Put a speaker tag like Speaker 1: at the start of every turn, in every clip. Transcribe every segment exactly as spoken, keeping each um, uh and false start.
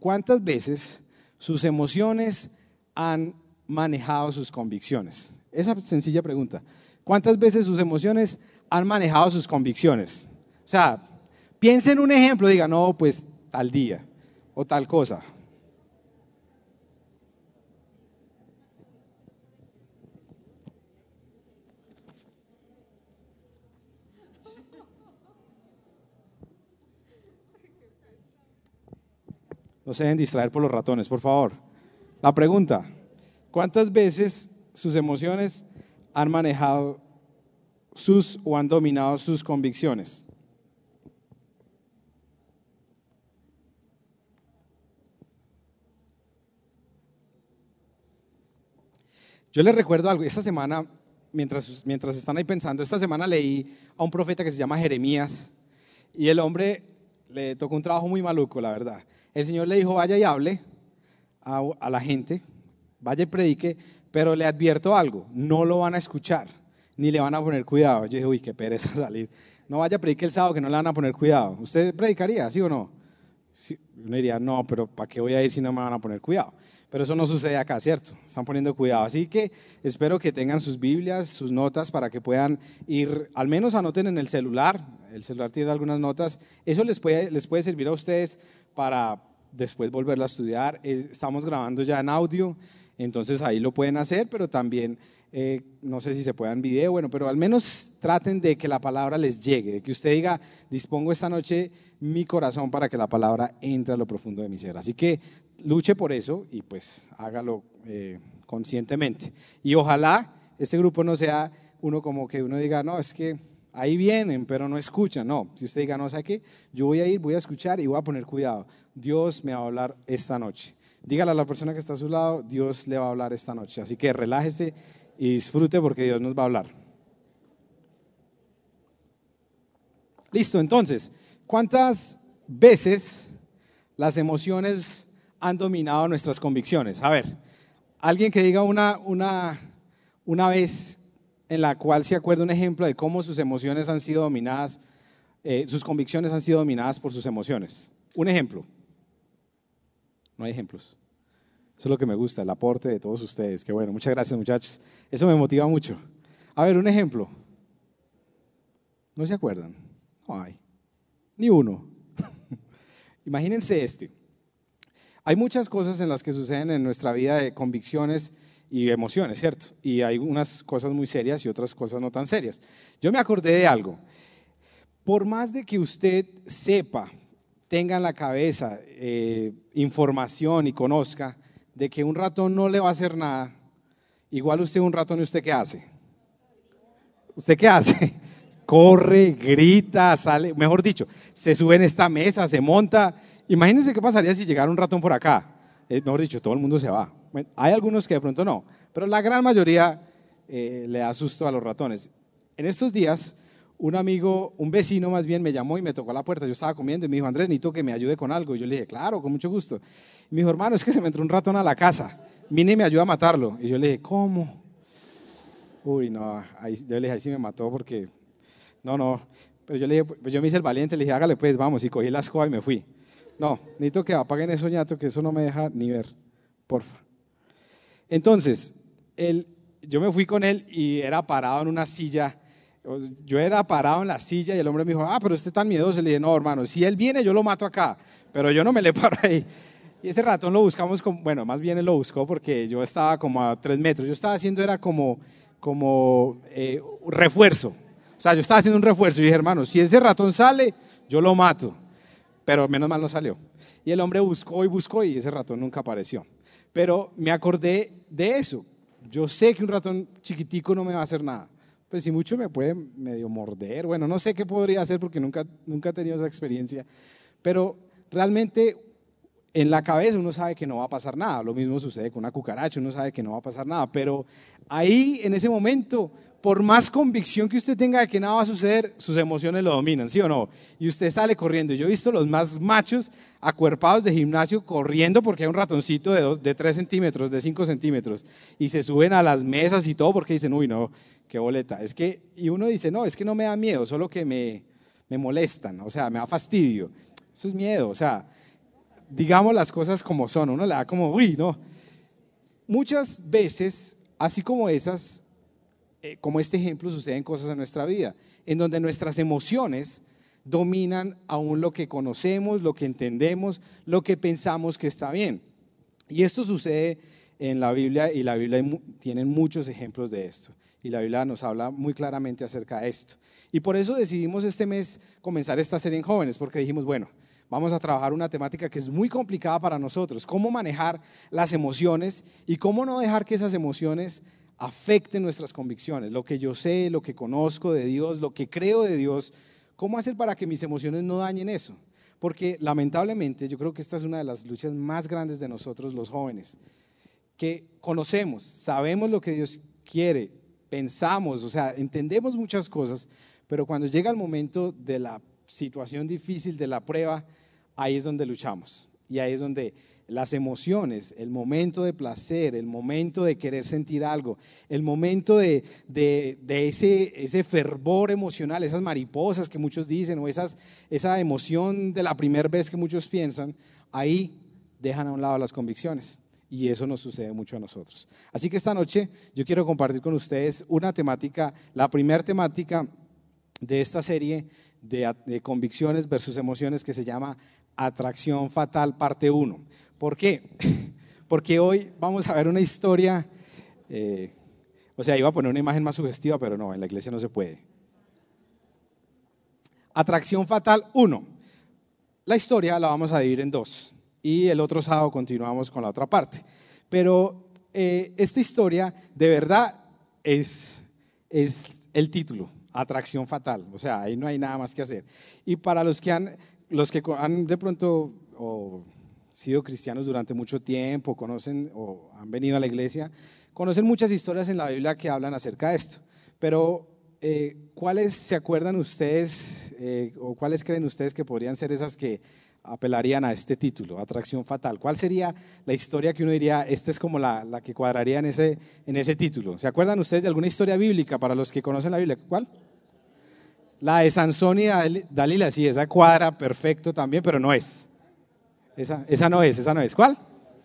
Speaker 1: ¿cuántas veces sus emociones han manejado sus convicciones? Esa sencilla pregunta. ¿Cuántas veces sus emociones han manejado sus convicciones? O sea, piense en un ejemplo, diga, no, pues tal día o tal cosa. No se dejen distraer por los ratones, por favor. La pregunta, ¿cuántas veces sus emociones han manejado sus o han dominado sus convicciones? Yo les recuerdo algo, esta semana, mientras, mientras están ahí pensando, esta semana leí a un profeta que se llama Jeremías y el hombre le tocó un trabajo muy maluco, la verdad. El Señor le dijo, vaya y hable a, a la gente, vaya y predique, pero le advierto algo, no lo van a escuchar, ni le van a poner cuidado. Yo dije, uy, qué pereza salir. No vaya a predicar el sábado que no le van a poner cuidado. ¿Usted predicaría, sí o no? Sí, uno diría, no, pero ¿para qué voy a ir si no me van a poner cuidado? Pero eso no sucede acá, ¿cierto? Están poniendo cuidado. Así que espero que tengan sus Biblias, sus notas para que puedan ir, al menos anoten en el celular. El celular tiene algunas notas. Eso les puede, les puede servir a ustedes para después volverlo a estudiar. Estamos grabando ya en audio, entonces ahí lo pueden hacer, pero también eh, no sé si se pueda en video, bueno, pero al menos traten de que la palabra les llegue, de que usted diga, dispongo esta noche mi corazón para que la palabra entre a lo profundo de mi ser. Así que luche por eso y pues hágalo eh, conscientemente. Y ojalá este grupo no sea uno como que uno diga, no, es que ahí vienen, pero no escuchan. No, si usted diga, no, ¿sabe qué? Yo voy a ir, voy a escuchar y voy a poner cuidado. Dios me va a hablar esta noche. Dígale a la persona que está a su lado, Dios le va a hablar esta noche. Así que relájese y disfrute porque Dios nos va a hablar. Listo, entonces, ¿cuántas veces las emociones han dominado nuestras convicciones? A ver, alguien que diga una, una, una vez en la cual se acuerda un ejemplo de cómo sus emociones han sido dominadas, eh, sus convicciones han sido dominadas por sus emociones. Un ejemplo. No hay ejemplos. Eso es lo que me gusta, el aporte de todos ustedes. Qué bueno, muchas gracias muchachos. Eso me motiva mucho. A ver, un ejemplo. ¿No se acuerdan? No hay. Ni uno. Imagínense este. Hay muchas cosas en las que suceden en nuestra vida de convicciones y emociones, ¿cierto? Y hay unas cosas muy serias y otras cosas no tan serias. Yo me acordé de algo. Por más de que usted sepa, tenga en la cabeza eh, información y conozca de que un ratón no le va a hacer nada, igual usted un ratón, ¿y usted qué hace? ¿Usted qué hace? Corre, grita, sale, mejor dicho, se sube en esta mesa, se monta. Imagínense qué pasaría si llegara un ratón por acá. Eh, mejor dicho, todo el mundo se va. Bueno, hay algunos que de pronto no, pero la gran mayoría eh, le da susto a los ratones. En estos días, un amigo, un vecino más bien, me llamó y me tocó la puerta. Yo estaba comiendo y me dijo, Andrés, necesito que me ayude con algo. Y yo le dije, claro, con mucho gusto. Y me dijo, hermano, es que se me entró un ratón a la casa. Vine y me ayuda a matarlo. Y yo le dije, ¿cómo? Uy, no, ahí, yo le dije, ahí sí me mató porque, no, no. Pero yo le dije, pues yo me hice el valiente, le dije, hágale pues, vamos. Y cogí la escoba y me fui. No, necesito que apaguen eso, ñato, que eso no me deja ni ver, porfa. Entonces, él, yo me fui con él y era parado en una silla. Yo era parado en la silla y el hombre me dijo, ah, pero usted es tan miedoso. Le dije, no, hermano, si él viene yo lo mato acá, pero yo no me le paro ahí. Y ese ratón lo buscamos, como, bueno, más bien él lo buscó porque yo estaba como a tres metros. Yo estaba haciendo, era como, como eh, refuerzo. O sea, yo estaba haciendo un refuerzo y dije, hermano, si ese ratón sale, yo lo mato. Pero menos mal no salió. Y el hombre buscó y buscó y ese ratón nunca apareció. Pero me acordé de eso. Yo sé que un ratón chiquitico no me va a hacer nada. Pues si mucho me puede medio morder. Bueno, no sé qué podría hacer porque nunca, nunca he tenido esa experiencia. Pero realmente en la cabeza uno sabe que no va a pasar nada. Lo mismo sucede con una cucaracha, uno sabe que no va a pasar nada. Pero ahí, en ese momento, por más convicción que usted tenga de que nada va a suceder, sus emociones lo dominan, ¿sí o no? Y usted sale corriendo. Yo he visto los más machos acuerpados de gimnasio corriendo porque hay un ratoncito de, dos, de tres centímetros, de cinco centímetros, y se suben a las mesas y todo porque dicen, uy, no, qué boleta. Es que, y uno dice, no, es que no me da miedo, solo que me, me molestan, o sea, me da fastidio. Eso es miedo, o sea, digamos las cosas como son, uno le da como, uy, no. Muchas veces, así como esas, eh, como este ejemplo, suceden cosas en nuestra vida, en donde nuestras emociones dominan aún lo que conocemos, lo que entendemos, lo que pensamos que está bien. Y esto sucede en la Biblia, y la Biblia tiene muchos ejemplos de esto. Y la Biblia nos habla muy claramente acerca de esto. Y por eso decidimos este mes comenzar esta serie en jóvenes, porque dijimos, bueno, vamos a trabajar una temática que es muy complicada para nosotros, cómo manejar las emociones y cómo no dejar que esas emociones afecten nuestras convicciones, lo que yo sé, lo que conozco de Dios, lo que creo de Dios, cómo hacer para que mis emociones no dañen eso. Porque lamentablemente yo creo que esta es una de las luchas más grandes de nosotros los jóvenes, que conocemos, sabemos lo que Dios quiere, pensamos, o sea, entendemos muchas cosas, pero cuando llega el momento de la situación difícil, de la prueba, ahí es donde luchamos y ahí es donde las emociones, el momento de placer, el momento de querer sentir algo, el momento de, de, de ese, ese fervor emocional, esas mariposas que muchos dicen o esas, esa emoción de la primera vez que muchos piensan, ahí dejan a un lado las convicciones. Y eso nos sucede mucho a nosotros. Así que esta noche yo quiero compartir con ustedes una temática, la primera temática de esta serie de, de convicciones versus emociones, que se llama Atracción Fatal parte uno. ¿Por qué? Porque hoy vamos a ver una historia, eh, o sea, iba a poner una imagen más sugestiva, pero no, en la iglesia no se puede. Atracción Fatal uno. La historia la vamos a dividir en dos. Y el otro sábado continuamos con la otra parte. Pero eh, esta historia de verdad es, es el título, Atracción Fatal. O sea, ahí no hay nada más que hacer. Y para los que han, los que han de pronto o, sido cristianos durante mucho tiempo, conocen o han venido a la iglesia, conocen muchas historias en la Biblia que hablan acerca de esto. Pero eh, ¿cuáles se acuerdan ustedes eh, o cuáles creen ustedes que podrían ser esas que apelarían a este título, Atracción Fatal? ¿Cuál sería la historia que uno diría, esta es como la, la que cuadraría en ese, en ese título? ¿Se acuerdan ustedes de alguna historia bíblica para los que conocen la Biblia? ¿Cuál? La de Sansón y Dalila, sí, esa cuadra perfecto también, pero no es. Esa, esa no es, esa no es. ¿Cuál?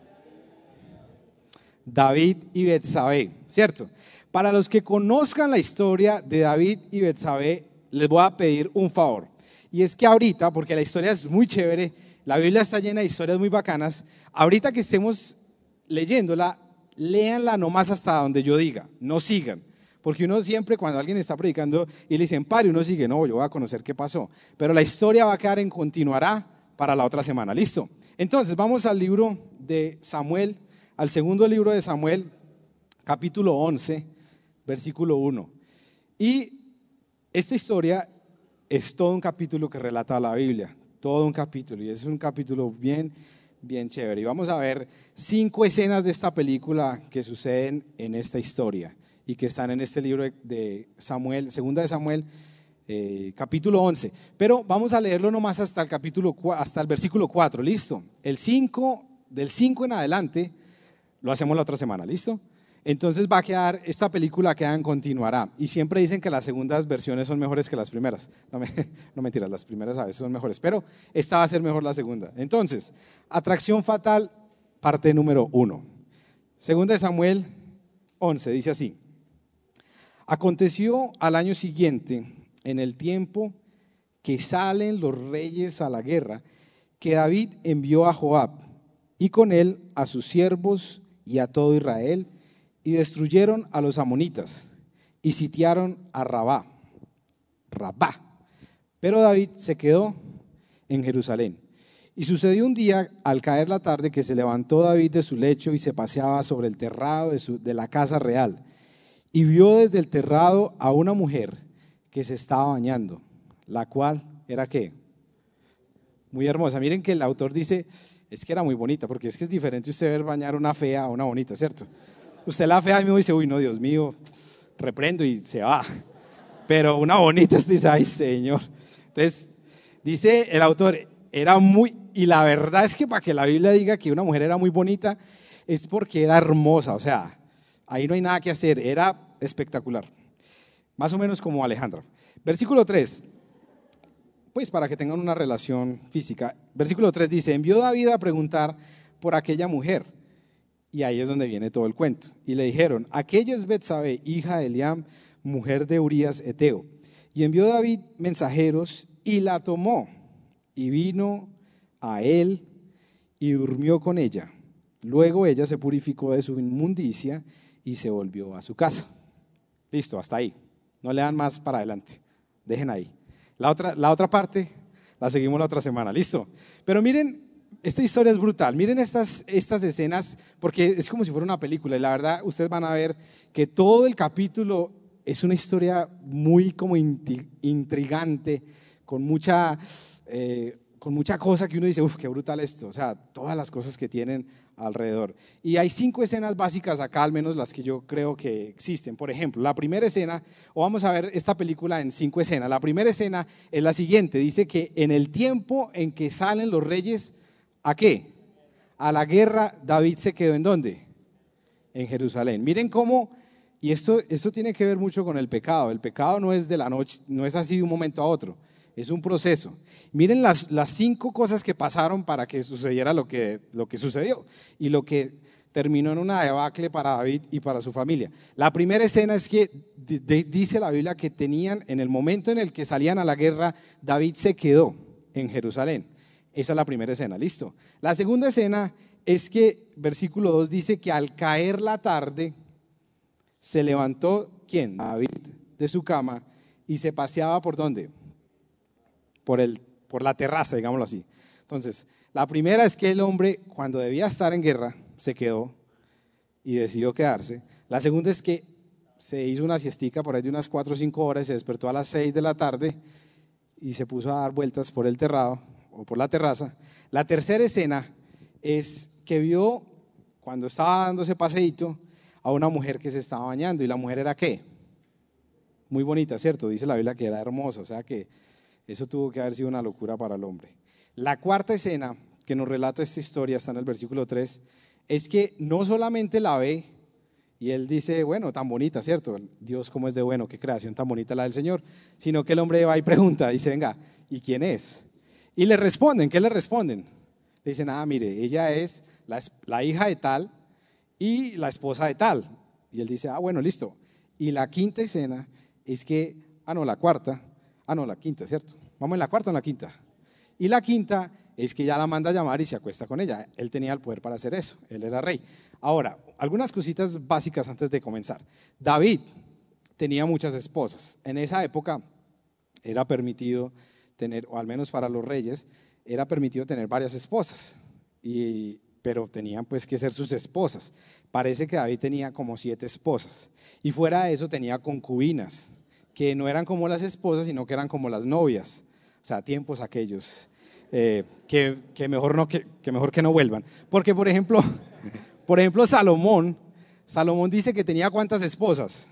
Speaker 1: David y Betsabé, ¿cierto? Para los que conozcan la historia de David y Betsabé, les voy a pedir un favor. Y es que ahorita, porque la historia es muy chévere, la Biblia está llena de historias muy bacanas, ahorita que estemos leyéndola, léanla nomás hasta donde yo diga, no sigan. Porque uno siempre, cuando alguien está predicando y le dicen pare, uno sigue, no, yo voy a conocer qué pasó. Pero la historia va a quedar en continuará para la otra semana, ¿listo? Entonces vamos al libro de Samuel, al segundo libro de Samuel, capítulo once, versículo uno. Y esta historia es todo un capítulo que relata la Biblia, todo un capítulo, y es un capítulo bien, bien chévere. Y vamos a ver cinco escenas de esta película que suceden en esta historia y que están en este libro de Samuel, segunda de Samuel, eh, capítulo once. Pero vamos a leerlo nomás hasta el capítulo, hasta el versículo cuatro, ¿listo? El cinco, del cinco en adelante lo hacemos la otra semana, ¿listo? Entonces va a quedar, esta película queda en continuará. Y siempre dicen que las segundas versiones son mejores que las primeras. No, me, no mentiras, las primeras a veces son mejores, pero esta va a ser mejor la segunda. Entonces, Atracción Fatal, parte número uno. Segunda de Samuel once, dice así. Aconteció al año siguiente, en el tiempo que salen los reyes a la guerra, que David envió a Joab y con él a sus siervos y a todo Israel, y destruyeron a los amonitas y sitiaron a Rabá, Rabá. Pero David se quedó en Jerusalén. Y sucedió un día, al caer la tarde, que se levantó David de su lecho y se paseaba sobre el terrado de, su, de la casa real. Y vio desde el terrado a una mujer que se estaba bañando, la cual era ¿qué? Muy hermosa. Miren que el autor dice, es que era muy bonita, porque es que es diferente usted ver bañar una fea a una bonita, ¿cierto? Usted la fea y me dice, uy, no, Dios mío, reprendo y se va. Pero una bonita, usted dice, ay, Señor. Entonces, dice el autor, era muy, y la verdad es que para que la Biblia diga que una mujer era muy bonita, es porque era hermosa, o sea, ahí no hay nada que hacer, era espectacular. Más o menos como Alejandra. Versículo tres. pues para que tengan una relación física. Versículo tres dice, envió David a preguntar por aquella mujer. Y ahí es donde viene todo el cuento. Y le dijeron, aquella es Betsabé, hija de Eliam, mujer de Urías Eteo. Y envió David mensajeros y la tomó. Y vino a él y durmió con ella. Luego ella se purificó de su inmundicia y se volvió a su casa. Listo, hasta ahí. No le dan más para adelante. Dejen ahí. La otra, la otra parte la seguimos la otra semana. Listo. Pero miren, esta historia es brutal. Miren estas, estas escenas, porque es como si fuera una película. Y la verdad, ustedes van a ver que todo el capítulo es una historia muy como intrigante, con mucha... Eh, con mucha cosa que uno dice, uff, qué brutal esto, o sea, todas las cosas que tienen alrededor. Y hay cinco escenas básicas acá, al menos las que yo creo que existen. Por ejemplo, la primera escena, o vamos a ver esta película en cinco escenas. La primera escena es la siguiente, dice que en el tiempo en que salen los reyes, ¿a qué? A la guerra, David se quedó ¿en dónde? En Jerusalén. Miren cómo, y esto, esto tiene que ver mucho con el pecado. El pecado no es de la noche, no es así de un momento a otro. Es un proceso. Miren las, las cinco cosas que pasaron para que sucediera lo que, lo que sucedió y lo que terminó en una debacle para David y para su familia. La primera escena es que de, de, dice la Biblia que tenían, en el momento en el que salían a la guerra, David se quedó en Jerusalén. Esa es la primera escena, listo. La segunda escena es que, versículo dos dice que al caer la tarde, se levantó, ¿quién? David de su cama y se paseaba ¿por dónde? Por, el, por la terraza, digámoslo así. Entonces, la primera es que el hombre, cuando debía estar en guerra, se quedó y decidió quedarse. La segunda es que se hizo una siestica por ahí de unas cuatro o cinco horas y se despertó a las seis de la tarde y se puso a dar vueltas por el terrado o por la terraza. La tercera escena es que vio, cuando estaba dando ese paseíto, a una mujer que se estaba bañando. ¿Y la mujer era qué? Muy bonita, ¿cierto? Dice la Biblia que era hermosa, o sea que eso tuvo que haber sido una locura para el hombre. La cuarta escena que nos relata esta historia, está en el versículo tres, es que no solamente la ve y él dice, bueno, tan bonita, ¿cierto? Dios cómo es de bueno, qué creación tan bonita la del Señor, sino que el hombre va y pregunta, dice, venga, ¿y quién es? Y le responden, ¿qué le responden? Le dicen, ah, mire, ella es la, la hija de tal y la esposa de tal. Y él dice, ah, bueno, listo. Y la quinta escena es que, ah, no, la cuarta, Ah, no, la quinta, ¿cierto? Vamos en la cuarta o en la quinta. Y la quinta es que ya la manda a llamar y se acuesta con ella. Él tenía el poder para hacer eso, él era rey. Ahora, algunas cositas básicas antes de comenzar. David tenía muchas esposas. En esa época era permitido tener, o al menos para los reyes, era permitido tener varias esposas, y, pero tenían pues que ser sus esposas. Parece que David tenía como siete esposas. Y fuera de eso tenía concubinas, que no eran como las esposas, sino que eran como las novias, o sea, tiempos aquellos, eh, que, que, mejor no, que, que mejor que no vuelvan. Porque, por ejemplo, por ejemplo Salomón, Salomón dice que tenía ¿cuántas esposas?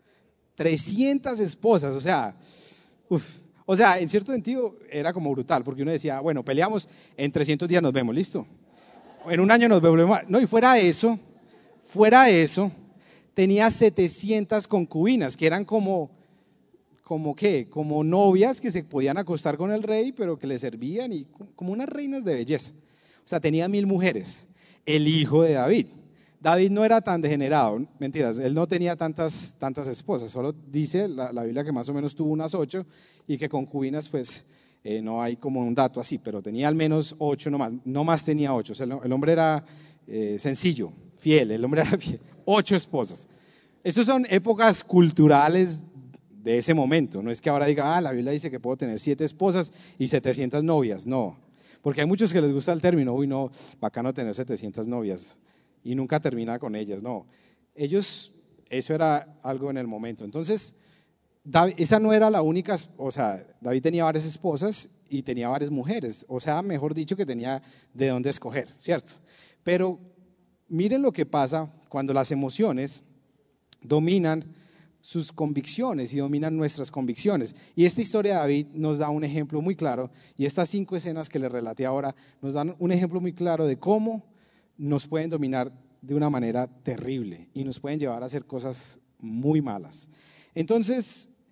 Speaker 1: trescientas esposas, o sea, uf, o sea, en cierto sentido era como brutal, porque uno decía, bueno, peleamos, en trescientos días nos vemos, ¿listo? En un año nos vemos, no, y fuera de eso, fuera de eso, tenía setecientas concubinas, que eran como... ¿Como qué? Como novias que se podían acostar con el rey, pero que le servían, y como unas reinas de belleza. O sea, tenía mil mujeres. El hijo de David. David no era tan degenerado, mentiras, él no tenía tantas, tantas esposas, solo dice la, la Biblia que más o menos tuvo unas ocho y que concubinas pues eh, no hay como un dato así, pero tenía al menos ocho, no más, no más tenía ocho. O sea, el, el hombre era eh, sencillo, fiel, el hombre era fiel, ocho esposas. Esas son épocas culturales de ese momento, no es que ahora diga, ah, la Biblia dice que puedo tener siete esposas y setecientas novias, no, porque hay muchos que les gusta el término, uy no, bacano tener setecientas novias y nunca termina con ellas, no, ellos, eso era algo en el momento. Entonces, David, esa no era la única, o sea, David tenía varias esposas y tenía varias mujeres, o sea, mejor dicho que tenía de dónde escoger, ¿cierto? Pero miren lo que pasa cuando las emociones dominan sus convicciones y dominan nuestras convicciones. Y esta historia de David nos da un ejemplo muy claro, y estas cinco escenas que les relaté ahora nos dan un ejemplo muy claro de cómo nos pueden dominar de una manera terrible y nos pueden llevar a hacer cosas muy malas. Entonces,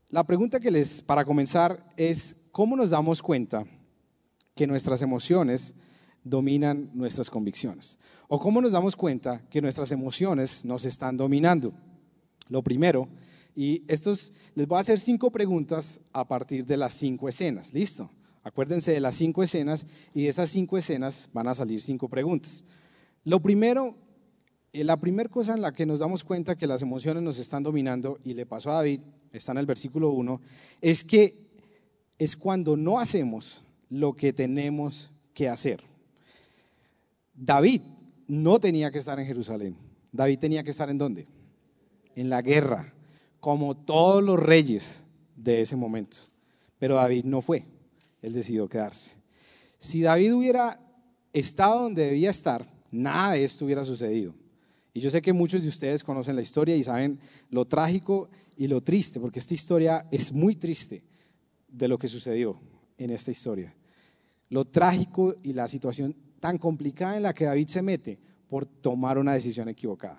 Speaker 1: La pregunta que les, para comenzar, es ¿cómo nos damos cuenta que nuestras emociones dominan nuestras convicciones? ¿O cómo nos damos cuenta que nuestras emociones nos están dominando? Lo primero, y estos, les voy a hacer cinco preguntas a partir de las cinco escenas, ¿listo? Acuérdense de las cinco escenas y de esas cinco escenas van a salir cinco preguntas. Lo primero, la primera cosa en la que nos damos cuenta que las emociones nos están dominando, y le pasó a David, está en el versículo uno, es que es cuando no hacemos lo que tenemos que hacer. David no tenía que estar en Jerusalén. David tenía que estar ¿en dónde? En la guerra, como todos los reyes de ese momento. Pero David no fue, él decidió quedarse. Si David hubiera estado donde debía estar, nada de esto hubiera sucedido. Y yo sé que muchos de ustedes conocen la historia y saben lo trágico y lo triste, porque esta historia es muy triste de lo que sucedió en esta historia. Lo trágico y la situación tan complicada en la que David se mete por tomar una decisión equivocada.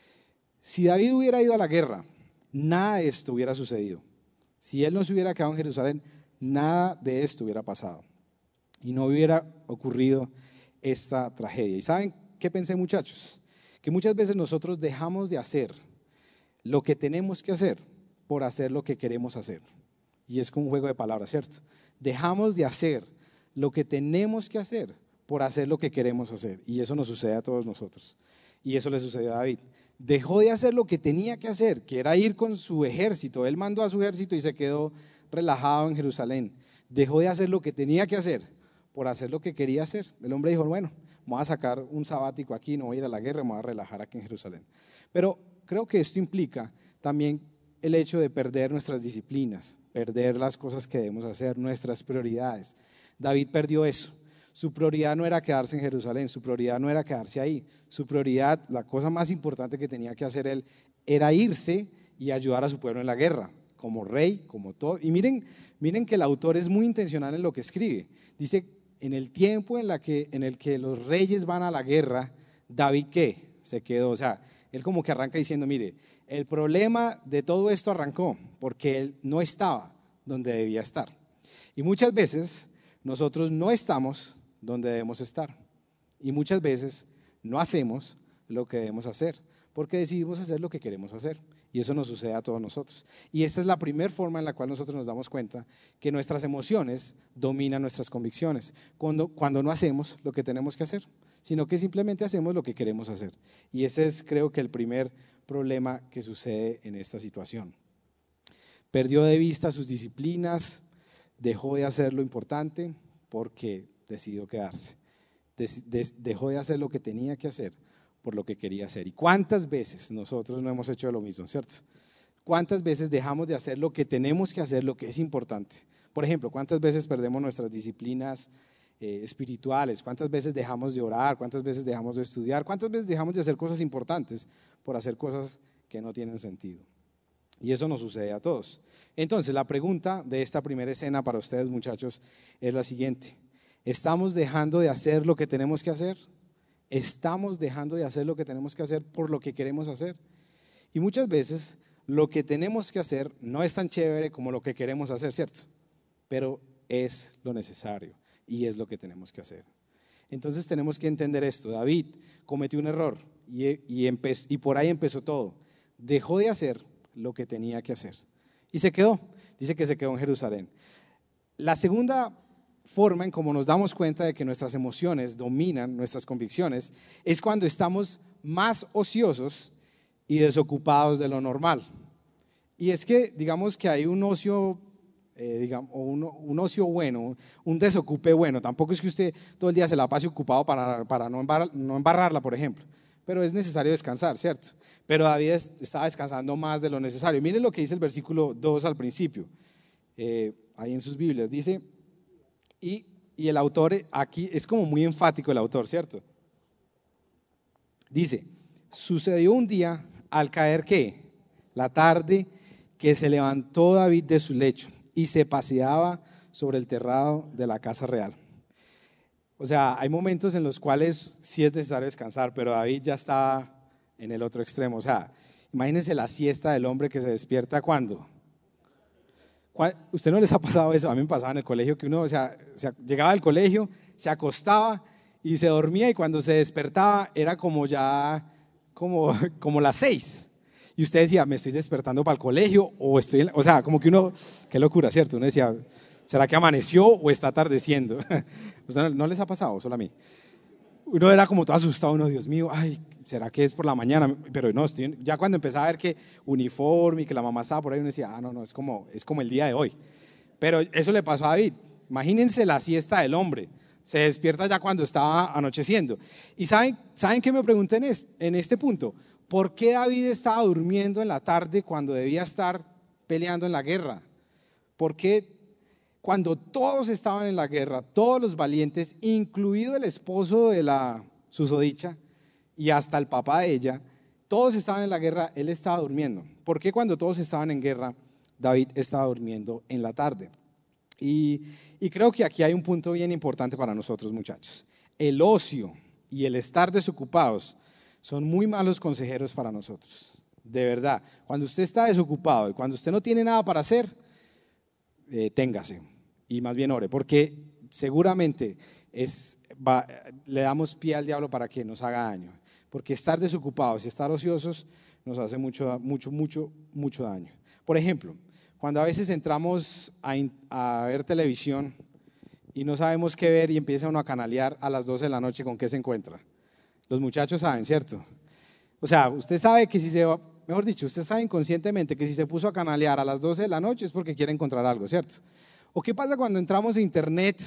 Speaker 1: Si David hubiera ido a la guerra, nada de esto hubiera sucedido. Si él no se hubiera quedado en Jerusalén, nada de esto hubiera pasado. Y no hubiera ocurrido esta tragedia. ¿Y saben qué pensé, muchachos? Que muchas veces nosotros dejamos de hacer lo que tenemos que hacer por hacer lo que queremos hacer. Y es como un juego de palabras, ¿cierto? Dejamos de hacer lo que tenemos que hacer por hacer lo que queremos hacer. Y eso nos sucede a todos nosotros. Y eso le sucedió a David. Dejó de hacer lo que tenía que hacer, que era ir con su ejército. Él mandó a su ejército y se quedó relajado en Jerusalén. Dejó de hacer lo que tenía que hacer por hacer lo que quería hacer. El hombre dijo, bueno, voy a sacar un sabático aquí, no voy a ir a la guerra, me voy a relajar aquí en Jerusalén. Pero creo que esto implica también el hecho de perder nuestras disciplinas, perder las cosas que debemos hacer, nuestras prioridades. David perdió eso. Su prioridad no era quedarse en Jerusalén, su prioridad no era quedarse ahí. Su prioridad, la cosa más importante que tenía que hacer él, era irse y ayudar a su pueblo en la guerra, como rey, como todo. Y miren, miren que el autor es muy intencional en lo que escribe. Dice, en el tiempo en, la que, en el que los reyes van a la guerra, David, ¿qué? Se quedó, o sea, él como que arranca diciendo, mire, el problema de todo esto arrancó porque él no estaba donde debía estar. Y muchas veces nosotros no estamos donde debemos estar. Y muchas veces no hacemos lo que debemos hacer, porque decidimos hacer lo que queremos hacer. Y eso nos sucede a todos nosotros. Y esta es la primera forma en la cual nosotros nos damos cuenta que nuestras emociones dominan nuestras convicciones, cuando, cuando no hacemos lo que tenemos que hacer, sino que simplemente hacemos lo que queremos hacer. Y ese es, creo que, el primer problema que sucede en esta situación. Perdió de vista sus disciplinas, dejó de hacer lo importante porque decidió quedarse. Dejó de hacer lo que tenía que hacer por lo que quería hacer. ¿Y cuántas veces nosotros no hemos hecho lo mismo, cierto? ¿Cuántas veces dejamos de hacer lo que tenemos que hacer, lo que es importante? Por ejemplo, ¿cuántas veces perdemos nuestras disciplinas eh, espirituales? ¿Cuántas veces dejamos de orar? ¿Cuántas veces dejamos de estudiar? ¿Cuántas veces dejamos de hacer cosas importantes por hacer cosas que no tienen sentido? Y eso nos sucede a todos. Entonces, la pregunta de esta primera escena para ustedes, muchachos, es la siguiente. ¿Estamos dejando de hacer lo que tenemos que hacer? ¿Estamos dejando de hacer lo que tenemos que hacer por lo que queremos hacer? Y muchas veces lo que tenemos que hacer no es tan chévere como lo que queremos hacer, ¿cierto? Pero es lo necesario y es lo que tenemos que hacer. Entonces tenemos que entender esto. David cometió un error y, y, empe- y por ahí empezó todo. Dejó de hacer lo que tenía que hacer y se quedó. Dice que se quedó en Jerusalén. La segunda forma en cómo nos damos cuenta de que nuestras emociones dominan nuestras convicciones es cuando estamos más ociosos y desocupados de lo normal. Y es que digamos que hay un ocio, eh, digamos, un, un ocio bueno, un desocupe bueno. Tampoco es que usted todo el día se la pase ocupado para, para no, embarrar, no embarrarla, por ejemplo. Pero es necesario descansar, ¿cierto? Pero David estaba descansando más de lo necesario. Miren lo que dice el versículo dos al principio, eh, ahí en sus Biblias. Dice, y, y el autor aquí es como muy enfático el autor, ¿cierto? Dice, sucedió un día al caer, ¿qué? La tarde, que se levantó David de su lecho y se paseaba sobre el terrado de la casa real. O sea, hay momentos en los cuales sí es necesario descansar, pero David ya estaba en el otro extremo. O sea, imagínense la siesta del hombre que se despierta ¿cuándo? ¿Usted no les ha pasado eso? A mí me pasaba en el colegio que uno o sea, se, llegaba al colegio, se acostaba y se dormía y cuando se despertaba era como ya, como, como las seis. Y usted decía, me estoy despertando para el colegio o estoy, en, o sea, como que uno, qué locura, ¿cierto? Uno decía, ¿será que amaneció o está atardeciendo? ¿No, no les ha pasado? Solo a mí. Uno era como todo asustado, uno, Dios mío, ay, ¿será que es por la mañana? Pero no, estoy, ya cuando empezaba a ver que uniforme y que la mamá estaba por ahí, uno decía, ah, no, no, es como, es como el día de hoy. Pero eso le pasó a David. Imagínense la siesta del hombre. Se despierta ya cuando estaba anocheciendo. ¿Y saben, ¿saben qué me pregunté en este, en este punto? ¿Por qué David estaba durmiendo en la tarde cuando debía estar peleando en la guerra? ¿Por qué cuando todos estaban en la guerra, todos los valientes, incluido el esposo de la susodicha y hasta el papá de ella, todos estaban en la guerra, él estaba durmiendo? ¿Por qué cuando todos estaban en guerra, David estaba durmiendo en la tarde? Y, y creo que aquí hay un punto bien importante para nosotros, muchachos. El ocio y el estar desocupados son muy malos consejeros para nosotros, de verdad. Cuando usted está desocupado y cuando usted no tiene nada para hacer, eh, téngase y más bien ore, porque seguramente es, va, le damos pie al diablo para que nos haga daño, porque estar desocupados y estar ociosos nos hace mucho, mucho, mucho, mucho daño. Por ejemplo, cuando a veces entramos a, a ver televisión y no sabemos qué ver y empieza uno a canalear a las doce de la noche, ¿con qué se encuentra? Los muchachos saben, ¿cierto? O sea, usted sabe que si se va, mejor dicho, usted sabe inconscientemente que si se puso a canalear a las doce de la noche es porque quiere encontrar algo, ¿cierto? ¿O qué pasa cuando entramos a internet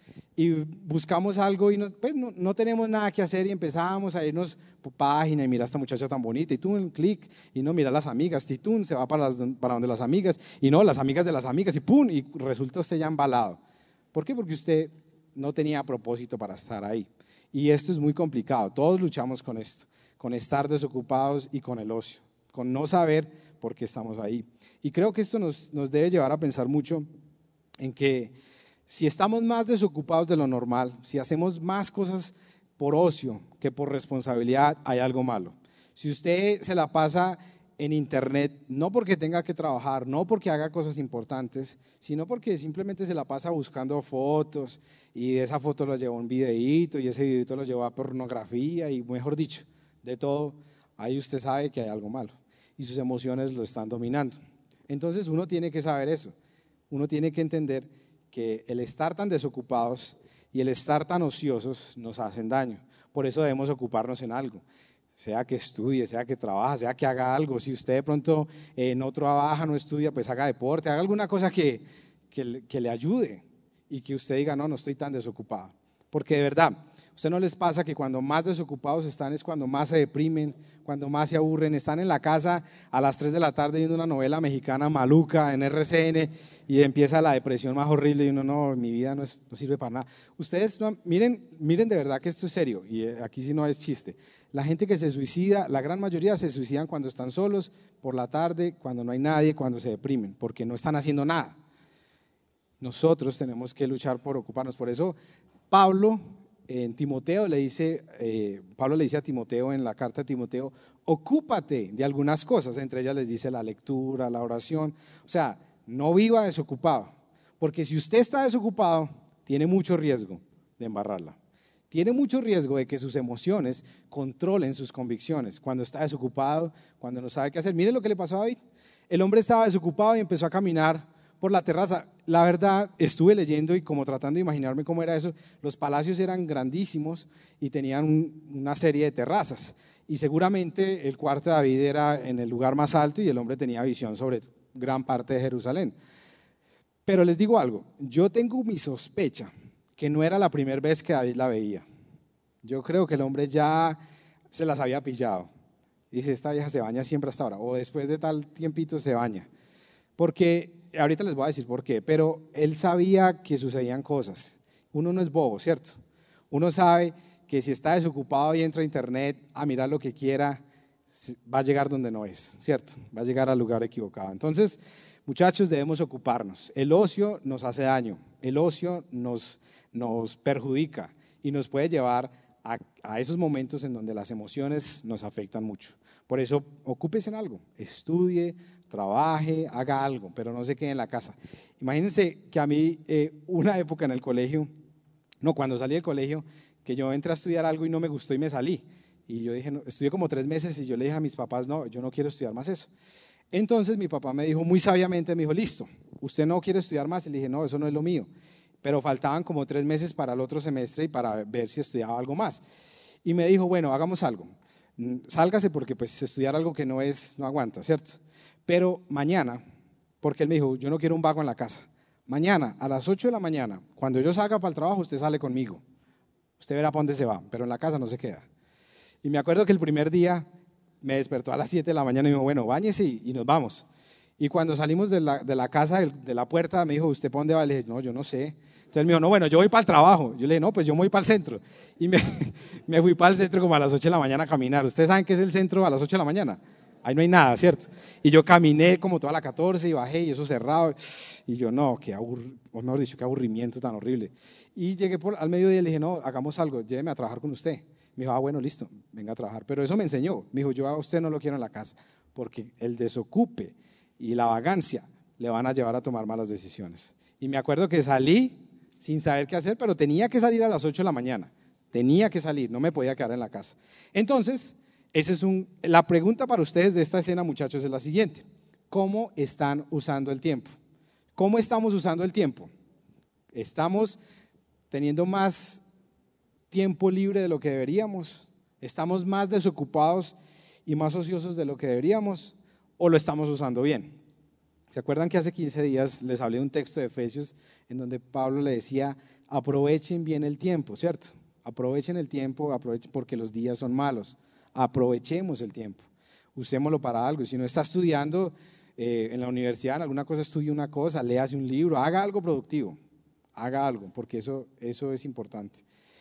Speaker 1: y buscamos algo y no, pues no, no tenemos nada que hacer y empezamos a irnos por página y mira esta muchacha tan bonita y tú un clic y no mira las amigas y tú se va para, las, para donde las amigas y no, las amigas de las amigas y pum, y resulta usted ya embalado? ¿Por qué? Porque usted no tenía propósito para estar ahí. Y esto es muy complicado, todos luchamos con esto, con estar desocupados y con el ocio, con no saber por qué estamos ahí. Y creo que esto nos, nos debe llevar a pensar mucho en que si estamos más desocupados de lo normal, si hacemos más cosas por ocio que por responsabilidad, hay algo malo. Si usted se la pasa en internet, no porque tenga que trabajar, no porque haga cosas importantes, sino porque simplemente se la pasa buscando fotos y de esa foto lo lleva un videíto y ese videíto lo lleva a pornografía y mejor dicho, de todo, ahí usted sabe que hay algo malo y sus emociones lo están dominando. Entonces uno tiene que saber eso. Uno tiene que entender que el estar tan desocupados y el estar tan ociosos nos hacen daño. Por eso debemos ocuparnos en algo, sea que estudie, sea que trabaje, sea que haga algo. Si usted de pronto eh, no trabaja, no estudia, pues haga deporte, haga alguna cosa que, que, que le ayude y que usted diga, no, no estoy tan desocupado. Porque de verdad, ¿usted no les pasa que cuando más desocupados están es cuando más se deprimen, cuando más se aburren? Están en la casa a las tres de la tarde viendo una novela mexicana maluca en R C N y empieza la depresión más horrible y uno, no, mi vida no, es, no sirve para nada. Ustedes, no, miren, miren de verdad que esto es serio y aquí sí no es chiste. La gente que se suicida, la gran mayoría se suicidan cuando están solos, por la tarde, cuando no hay nadie, cuando se deprimen, porque no están haciendo nada. Nosotros tenemos que luchar por ocuparnos. Por eso Pablo en Timoteo le dice, eh, Pablo le dice a Timoteo en la carta de Timoteo, ocúpate de algunas cosas, entre ellas les dice la lectura, la oración. O sea, no viva desocupado, porque si usted está desocupado, tiene mucho riesgo de embarrarla. Tiene mucho riesgo de que sus emociones controlen sus convicciones cuando está desocupado, cuando no sabe qué hacer. Miren lo que le pasó a David. El hombre estaba desocupado y empezó a caminar por la terraza. La verdad, estuve leyendo y como tratando de imaginarme cómo era eso. Los palacios eran grandísimos y tenían un, una serie de terrazas. Y seguramente el cuarto de David era en el lugar más alto y el hombre tenía visión sobre gran parte de Jerusalén. Pero les digo algo, yo tengo mi sospecha que no era la primera vez que David la veía. Yo creo que el hombre ya se las había pillado. Dice, esta vieja se baña siempre hasta ahora, o después de tal tiempito se baña. Porque, ahorita les voy a decir por qué, pero él sabía que sucedían cosas. Uno no es bobo, ¿cierto? Uno sabe que si está desocupado y entra a internet a mirar lo que quiera, va a llegar donde no es, ¿cierto? Va a llegar al lugar equivocado. Entonces, muchachos, debemos ocuparnos. El ocio nos hace daño, el ocio nos, nos perjudica y nos puede llevar a, a esos momentos en donde las emociones nos afectan mucho. Por eso, ocúpese en algo, estudie, trabaje, haga algo, pero no se quede en la casa. Imagínense que a mí, eh, una época en el colegio, no, cuando salí del colegio, que yo entré a estudiar algo y no me gustó y me salí. Y yo dije, no, estudié como tres meses y yo le dije a mis papás, no, yo no quiero estudiar más eso. Entonces mi papá me dijo muy sabiamente, me dijo, listo, ¿usted no quiere estudiar más? Y le dije, no, eso no es lo mío. Pero faltaban como tres meses para el otro semestre y para ver si estudiaba algo más. Y me dijo, bueno, hagamos algo. Sálgase porque pues estudiar algo que no es, no aguanta, ¿cierto? Pero mañana, porque él me dijo, yo no quiero un vago en la casa. Mañana a las ocho de la mañana, cuando yo salga para el trabajo, usted sale conmigo. Usted verá para dónde se va, pero en la casa no se queda. Y me acuerdo que el primer día me despertó a las siete de la mañana y me dijo, bueno, báñese y, y nos vamos. Y cuando salimos de la, de la casa, de la puerta, me dijo, ¿usted para dónde va? Le dije, no, yo no sé. Entonces me dijo, no, bueno, yo voy para el trabajo. Yo le dije, no, pues yo me voy para el centro. Y me, me fui para el centro como a las ocho de la mañana a caminar. ¿Ustedes saben qué es el centro a las ocho de la mañana? Ahí no hay nada, ¿cierto? Y yo caminé como toda la catorce y bajé y eso cerrado. Y yo, no, qué aburrimiento, o mejor dicho, qué aburrimiento tan horrible. Y llegué por, al mediodía y le dije, no, hagamos algo, lléveme a trabajar con usted. Me dijo, ah, bueno, listo, venga a trabajar. Pero eso me enseñó. Me dijo, yo a usted no lo quiero en la casa, porque el desocupe y la vagancia le van a llevar a tomar malas decisiones. Y me acuerdo que salí sin saber qué hacer, pero tenía que salir a las ocho de la mañana. Tenía que salir, no me podía quedar en la casa. Entonces, ese es un, la pregunta para ustedes de esta escena, muchachos, es la siguiente. ¿Cómo están usando el tiempo? ¿Cómo estamos usando el tiempo? ¿Estamos teniendo más tiempo libre de lo que deberíamos? ¿Estamos más desocupados y más ociosos de lo que deberíamos? ¿O lo estamos usando bien? ¿Se acuerdan que hace quince días les hablé de un texto de Efesios en donde Pablo le decía, aprovechen bien el tiempo, ¿cierto? Aprovechen el tiempo, aprovechen porque los días son malos. Aprovechemos el tiempo, usémoslo para algo. Si no está estudiando eh, en la universidad, en alguna cosa, estudie una cosa, léase un libro, haga algo productivo, haga algo, porque eso, eso es importante.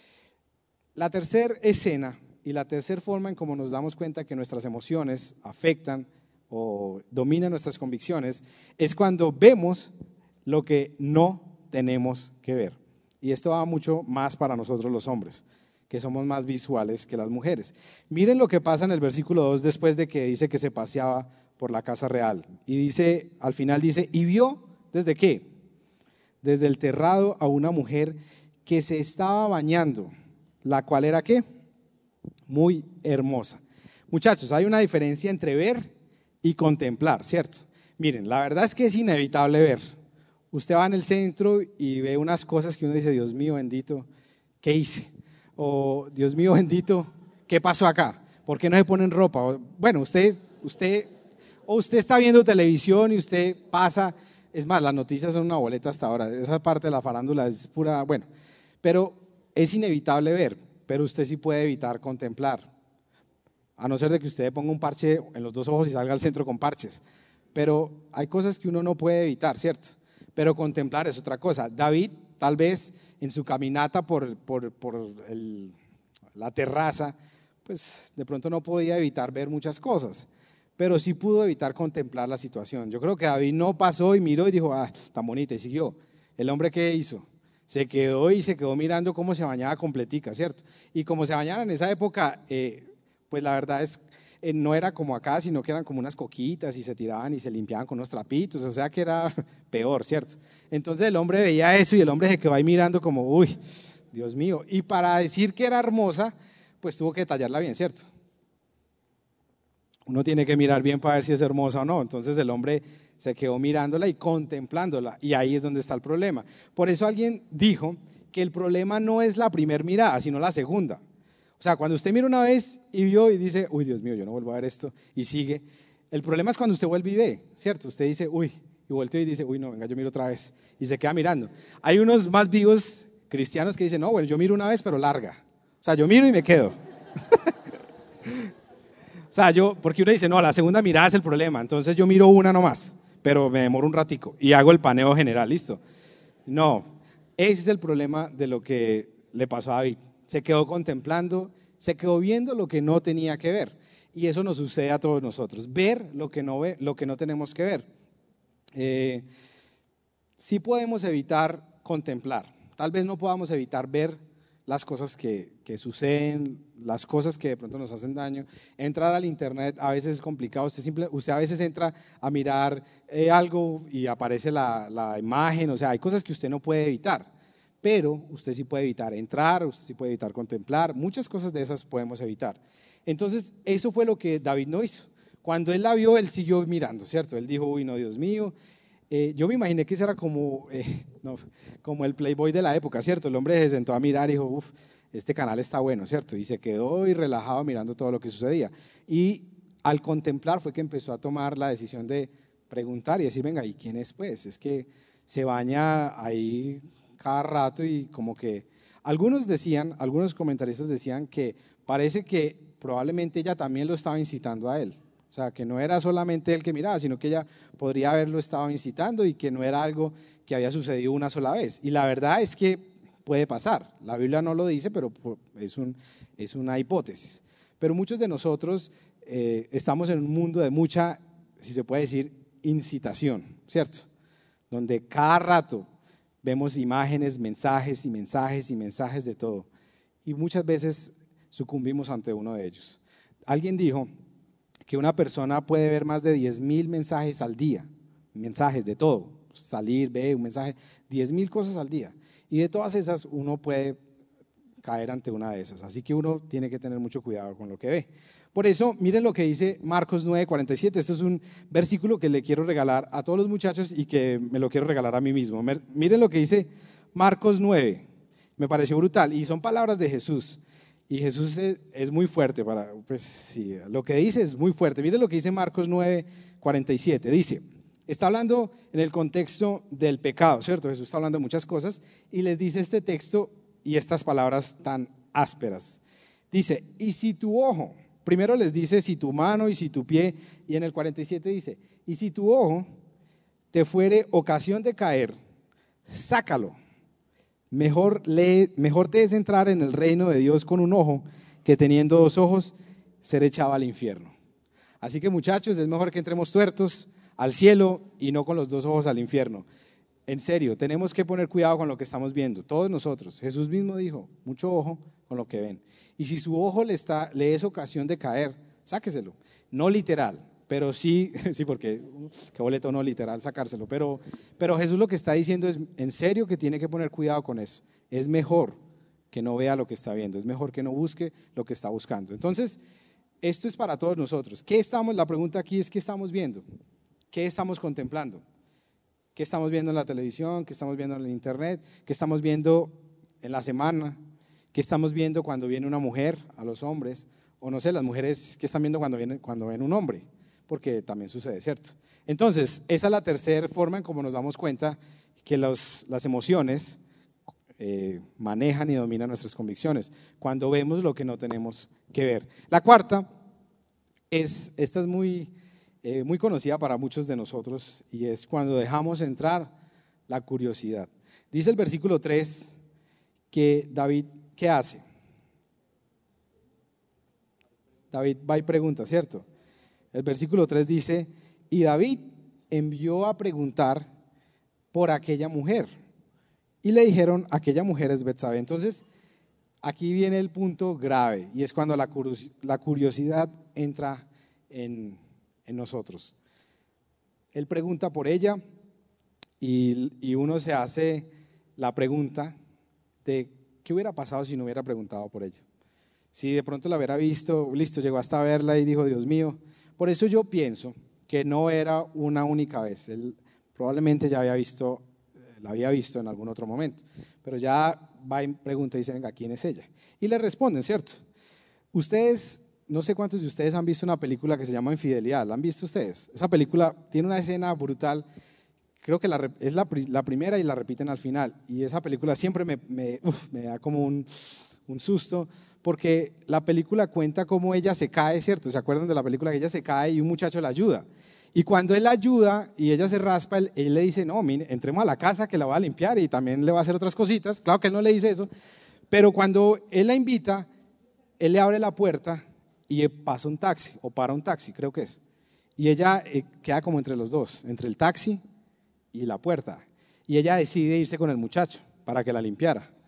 Speaker 1: La tercera escena y la tercera forma en cómo nos damos cuenta que nuestras emociones afectan o dominan nuestras convicciones es cuando vemos lo que no tenemos que ver. Y esto va mucho más para nosotros los hombres, que somos más visuales que las mujeres. Miren lo que pasa en el versículo dos después de que dice que se paseaba por la casa real. Y dice, al final dice, y vio, ¿desde qué? Desde el terrado a una mujer que se estaba bañando, la cual era ¿qué? Muy hermosa. Muchachos, hay una diferencia entre ver y contemplar, ¿cierto? Miren, la verdad es que es inevitable ver. Usted va en el centro y ve unas cosas que uno dice, Dios mío bendito, ¿qué hice? O Dios mío bendito, ¿qué pasó acá? ¿Por qué no se ponen ropa? O, bueno, usted, usted, o usted está viendo televisión y usted pasa, es más, las noticias son una boleta hasta ahora, esa parte de la farándula es pura, bueno, pero es inevitable ver, pero usted sí puede evitar contemplar, a no ser de que usted ponga un parche en los dos ojos y salga al centro con parches, pero hay cosas que uno no puede evitar, ¿cierto? Pero contemplar es otra cosa. David, tal vez en su caminata por, por, por el, la terraza, pues de pronto no podía evitar ver muchas cosas, pero sí pudo evitar contemplar la situación. Yo creo que David no pasó y miró y dijo, ah, tan bonita, y siguió. ¿El hombre qué hizo? Se quedó y se quedó mirando cómo se bañaba completica, ¿cierto? Y como se bañaban en esa época, eh, pues la verdad es eh, no era como acá, sino que eran como unas coquitas y se tiraban y se limpiaban con unos trapitos, o sea que era peor, ¿cierto? Entonces el hombre veía eso y el hombre se quedó ahí mirando como, uy, Dios mío. Y para decir que era hermosa, pues tuvo que detallarla bien, ¿cierto? Uno tiene que mirar bien para ver si es hermosa o no. Entonces el hombre se quedó mirándola y contemplándola, y ahí es donde está el problema. Por eso alguien dijo que el problema no es la primera mirada, sino la segunda. O sea, cuando usted mira una vez y vio y dice, uy, Dios mío, yo no vuelvo a ver esto, y sigue. El problema es cuando usted vuelve y ve, ¿cierto? Usted dice, uy, y voltea y dice, uy, no, venga, yo miro otra vez, y se queda mirando. Hay unos más vivos cristianos que dicen, no, bueno, yo miro una vez, pero larga. O sea, yo miro y me quedo. O sea, yo, porque uno dice, no, la segunda mirada es el problema, entonces yo miro una nomás, pero me demoro un ratico y hago el paneo general, listo. No, ese es el problema de lo que le pasó a David. Se quedó contemplando, se quedó viendo lo que no tenía que ver. Y eso nos sucede a todos nosotros, ver lo que no, ve, lo que no tenemos que ver. Eh, sí podemos evitar contemplar, tal vez no podamos evitar ver las cosas que, que suceden, las cosas que de pronto nos hacen daño. Entrar al internet a veces es complicado, usted, simple, usted a veces entra a mirar eh, algo y aparece la, la imagen, o sea, hay cosas que usted no puede evitar, pero usted sí puede evitar entrar, usted sí puede evitar contemplar, muchas cosas de esas podemos evitar. Entonces, eso fue lo que David no hizo. Cuando él la vio, él siguió mirando, ¿cierto? Él dijo, uy, no, Dios mío. Eh, yo me imaginé que ese era como, eh, no, como el Playboy de la época, ¿cierto? El hombre se sentó a mirar y dijo, uff, este canal está bueno, ¿cierto? Y se quedó y relajado mirando todo lo que sucedía. Y al contemplar fue que empezó a tomar la decisión de preguntar y decir, venga, ¿y quién es pues? Es que se baña ahí cada rato y como que… Algunos decían, algunos comentaristas decían que parece que probablemente ella también lo estaba incitando a él. O sea, que no era solamente él que miraba, sino que ella podría haberlo estado incitando y que no era algo que había sucedido una sola vez. Y la verdad es que puede pasar. La Biblia no lo dice, pero es, un, es una hipótesis. Pero muchos de nosotros eh, estamos en un mundo de mucha, si se puede decir, incitación, ¿cierto? Donde cada rato vemos imágenes, mensajes y mensajes y mensajes de todo. Y muchas veces sucumbimos ante uno de ellos. Alguien dijo que una persona puede ver más de diez mil mensajes al día, mensajes de todo, salir, ver un mensaje, diez mil cosas al día. Y de todas esas uno puede caer ante una de esas. Así que uno tiene que tener mucho cuidado con lo que ve. Por eso, miren lo que dice Marcos nueve, cuarenta y siete. Este es un versículo que le quiero regalar a todos los muchachos y que me lo quiero regalar a mí mismo. Miren lo que dice Marcos nueve. Me pareció brutal. Y son palabras de Jesús. Y Jesús es, es muy fuerte. Para, pues sí, lo que dice es muy fuerte. Miren lo que dice Marcos nueve, cuarenta y siete. Dice, está hablando en el contexto del pecado, ¿cierto? Jesús está hablando de muchas cosas y les dice este texto y estas palabras tan ásperas. Dice, y si tu ojo… Primero les dice si tu mano y si tu pie, y en el cuarenta y siete dice, y si tu ojo te fuere ocasión de caer, sácalo. Mejor, le, mejor te es entrar en el reino de Dios con un ojo que teniendo dos ojos ser echado al infierno. Así que muchachos, es mejor que entremos tuertos al cielo y no con los dos ojos al infierno. En serio, tenemos que poner cuidado con lo que estamos viendo, todos nosotros. Jesús mismo dijo, mucho ojo con lo que ven. Y si su ojo le, está, le es ocasión de caer, sáqueselo. No literal, pero sí, sí, porque qué boleto no literal sacárselo. Pero, pero Jesús lo que está diciendo es, en serio que tiene que poner cuidado con eso. Es mejor que no vea lo que está viendo, es mejor que no busque lo que está buscando. Entonces, esto es para todos nosotros. ¿Qué estamos? La pregunta aquí es, ¿qué estamos viendo? ¿Qué estamos contemplando? ¿Qué estamos viendo en la televisión? ¿Qué estamos viendo en el internet? ¿Qué estamos viendo en la semana? ¿Qué estamos viendo cuando viene una mujer a los hombres? O no sé, las mujeres, ¿qué están viendo cuando, viene, cuando ven un hombre? Porque también sucede, ¿cierto? Entonces, esa es la tercera forma en cómo nos damos cuenta que los, las emociones eh, manejan y dominan nuestras convicciones, cuando vemos lo que no tenemos que ver. La cuarta, es, esta es muy… Eh, muy conocida para muchos de nosotros, y es cuando dejamos entrar la curiosidad. Dice el versículo tres que David, ¿qué hace? David va y pregunta, ¿cierto? El versículo tres dice, y David envió a preguntar por aquella mujer, y le dijeron, aquella mujer es Betsabé. Entonces, aquí viene el punto grave, y es cuando la, la curiosidad entra en en nosotros. Él pregunta por ella y, y uno se hace la pregunta de qué hubiera pasado si no hubiera preguntado por ella. Si de pronto la hubiera visto, listo, llegó hasta verla y dijo, Dios mío. Por eso yo pienso que no era una única vez. Él probablemente ya había visto, la había visto en algún otro momento, pero ya va y pregunta y dice, venga, ¿quién es ella? Y le responden, ¿cierto? Ustedes… No sé cuántos de ustedes han visto una película que se llama Infidelidad. ¿La han visto ustedes? Esa película tiene una escena brutal. Creo que la, es la, la primera y la repiten al final. Y esa película siempre me, me, uf, me da como un, un susto, porque la película cuenta cómo ella se cae, ¿cierto? ¿Se acuerdan de la película que ella se cae y un muchacho la ayuda? Y cuando él la ayuda y ella se raspa, él, él le dice, no, mire, entremos a la casa que la va a limpiar y también le va a hacer otras cositas. Claro que él no le dice eso, pero cuando él la invita, él le abre la puerta y pasa un taxi, o para un taxi, creo que es. Y ella eh, queda como entre los dos, entre el taxi y la puerta. Y ella decide irse con el muchacho para que la limpiara.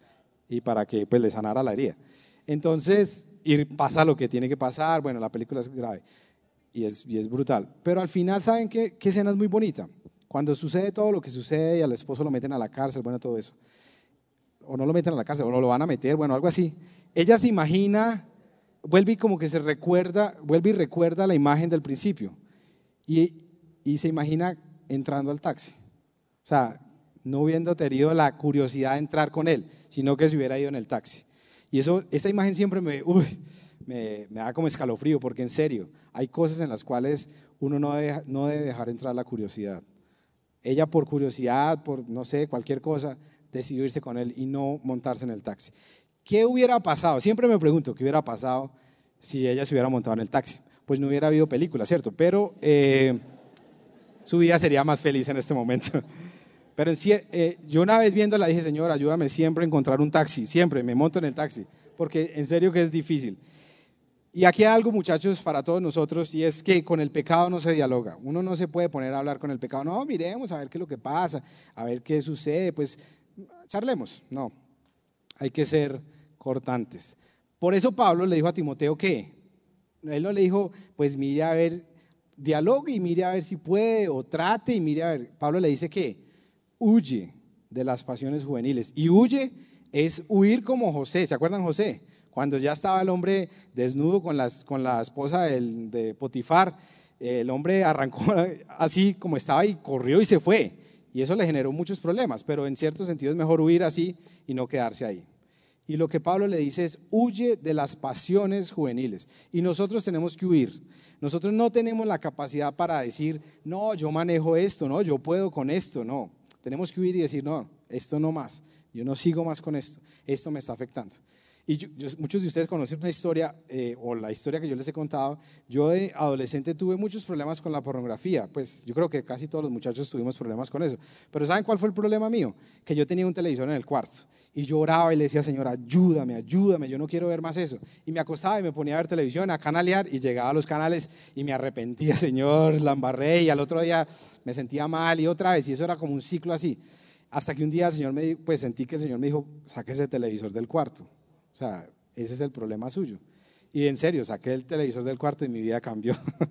Speaker 1: y para que pues le sanara la herida. Entonces, y pasa lo que tiene que pasar, bueno, la película es grave y es, y es brutal, pero al final, ¿saben qué, qué escena es muy bonita? Cuando sucede todo lo que sucede y al esposo lo meten a la cárcel, bueno, todo eso, o no lo meten a la cárcel, o no lo van a meter, bueno, algo así, ella se imagina, vuelve y como que se recuerda, vuelve y recuerda la imagen del principio, y, y se imagina entrando al taxi, o sea, no hubiendo tenido la curiosidad de entrar con él, sino que se hubiera ido en el taxi. Y eso, esa imagen siempre me, uy, me, me da como escalofrío, porque en serio, hay cosas en las cuales uno no debe, no debe dejar entrar la curiosidad. Ella por curiosidad, por no sé, cualquier cosa, decidió irse con él y no montarse en el taxi. ¿Qué hubiera pasado? Siempre me pregunto, ¿qué hubiera pasado si ella se hubiera montado en el taxi? Pues no hubiera habido película, ¿cierto? Pero eh, su vida sería más feliz en este momento. Pero en, eh, yo una vez viéndola dije, Señor, ayúdame siempre a encontrar un taxi, siempre me monto en el taxi, porque en serio que es difícil. Y aquí hay algo, muchachos, para todos nosotros, y es que con el pecado no se dialoga. Uno no se puede poner a hablar con el pecado. No, miremos a ver qué es lo que pasa, a ver qué sucede, pues charlemos. No, hay que ser cortantes. Por eso Pablo le dijo a Timoteo que, él no le dijo, pues mire a ver, dialogue y mire a ver si puede, o trate y mire a ver. Pablo le dice que huye de las pasiones juveniles. Y huye es huir como José. ¿Se acuerdan José? Cuando ya estaba el hombre desnudo con, las, con la esposa del, de Potifar, el hombre arrancó así como estaba y corrió y se fue. Y eso le generó muchos problemas, pero en cierto sentido es mejor huir así y no quedarse ahí. Y lo que Pablo le dice es, huye de las pasiones juveniles. Y nosotros tenemos que huir. Nosotros no tenemos la capacidad para decir, no, yo manejo esto, no, yo puedo con esto, no. Tenemos que huir y decir, no, esto no más, yo no sigo más con esto, esto me está afectando. Y yo, yo, muchos de ustedes conocen una historia, eh, o la historia que yo les he contado. Yo de adolescente tuve muchos problemas con la pornografía, pues yo creo que casi todos los muchachos tuvimos problemas con eso. Pero ¿saben cuál fue el problema mío? Que yo tenía un televisor en el cuarto y yo oraba y le decía, Señor, ayúdame, ayúdame, yo no quiero ver más eso. Y me acostaba y me ponía a ver televisión, a canalear, y llegaba a los canales y me arrepentía, Señor, la embarré, y al otro día me sentía mal y otra vez, y eso era como un ciclo así. Hasta que un día el Señor me, pues sentí que el Señor me dijo, saque ese televisor del cuarto. O sea, ese es el problema suyo. Y en serio, saqué el televisor del cuarto y mi vida cambió.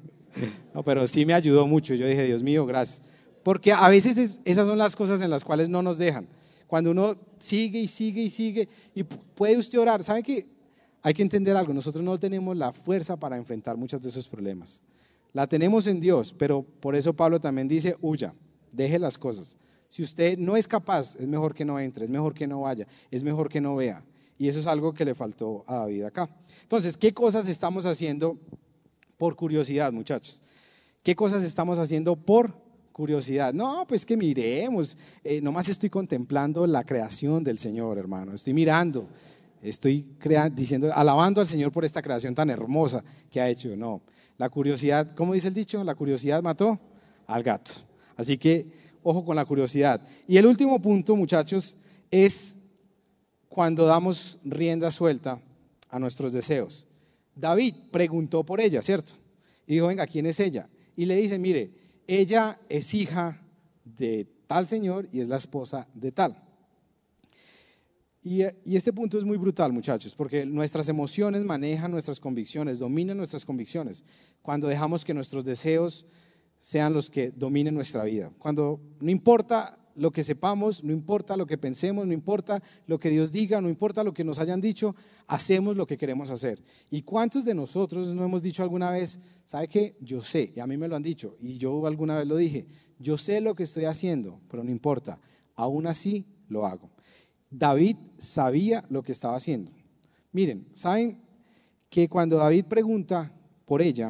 Speaker 1: No, pero sí me ayudó mucho. Yo dije, Dios mío, gracias. Porque a veces es, esas son las cosas en las cuales no nos dejan. Cuando uno sigue y sigue y sigue, y puede usted orar. ¿Sabe qué? Hay que entender algo. Nosotros no tenemos la fuerza para enfrentar muchos de esos problemas. La tenemos en Dios, pero por eso Pablo también dice, huya, deje las cosas. Si usted no es capaz, es mejor que no entre, es mejor que no vaya, es mejor que no vea. Y eso es algo que le faltó a David acá. Entonces, ¿qué cosas estamos haciendo por curiosidad, muchachos? ¿Qué cosas estamos haciendo por curiosidad? No, pues que miremos, eh, nomás estoy contemplando la creación del Señor, hermano. Estoy mirando, estoy crea- diciendo, alabando al Señor por esta creación tan hermosa que ha hecho. No, la curiosidad, ¿cómo dice el dicho? La curiosidad mató al gato. Así que, ojo con la curiosidad. Y el último punto, muchachos, es cuando damos rienda suelta a nuestros deseos. David preguntó por ella, ¿cierto? Y dijo, venga, ¿quién es ella? Y le dice, mire, ella es hija de tal señor y es la esposa de tal. Y, y este punto es muy brutal, muchachos, porque nuestras emociones manejan nuestras convicciones, dominan nuestras convicciones, cuando dejamos que nuestros deseos sean los que dominen nuestra vida. Cuando no importa lo que sepamos, no importa lo que pensemos, no importa lo que Dios diga, no importa lo que nos hayan dicho, hacemos lo que queremos hacer. ¿Y cuántos de nosotros no hemos dicho alguna vez, sabe qué? Yo sé, y a mí me lo han dicho, y yo alguna vez lo dije, yo sé lo que estoy haciendo, pero no importa, aún así lo hago. David sabía lo que estaba haciendo. Miren, ¿saben que cuando David pregunta por ella,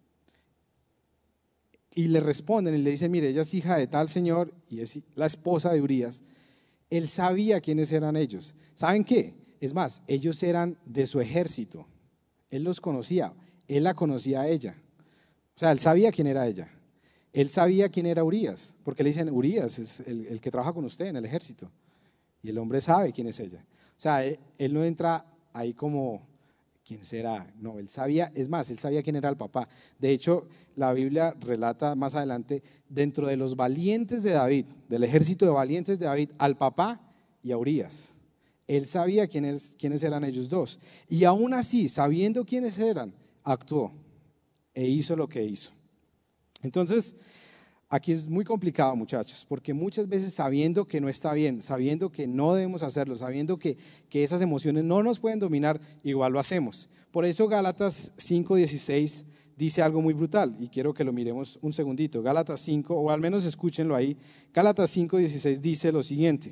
Speaker 1: y le responden y le dicen, mire, ella es hija de tal señor y es la esposa de Urías, él sabía quiénes eran ellos. ¿Saben qué? Es más, ellos eran de su ejército, él los conocía, él la conocía a ella, o sea, él sabía quién era ella, él sabía quién era Urías, porque le dicen, Urías es el, el que trabaja con usted en el ejército, y el hombre sabe quién es ella. O sea, él, él no entra ahí como, ¿quién será? No, él sabía, es más, él sabía quién era el papá. De hecho, la Biblia relata más adelante, dentro de los valientes de David, del ejército de valientes de David, al papá y a Urías. Él sabía quiénes, quiénes eran ellos dos. Y aún así, sabiendo quiénes eran, actuó e hizo lo que hizo. Entonces, aquí es muy complicado, muchachos, porque muchas veces sabiendo que no está bien, sabiendo que no debemos hacerlo, sabiendo que, que esas emociones no nos pueden dominar, igual lo hacemos. Por eso Gálatas cinco dieciséis dice algo muy brutal, y quiero que lo miremos un segundito. Gálatas cinco, o al menos escúchenlo ahí. Gálatas cinco dieciséis dice lo siguiente: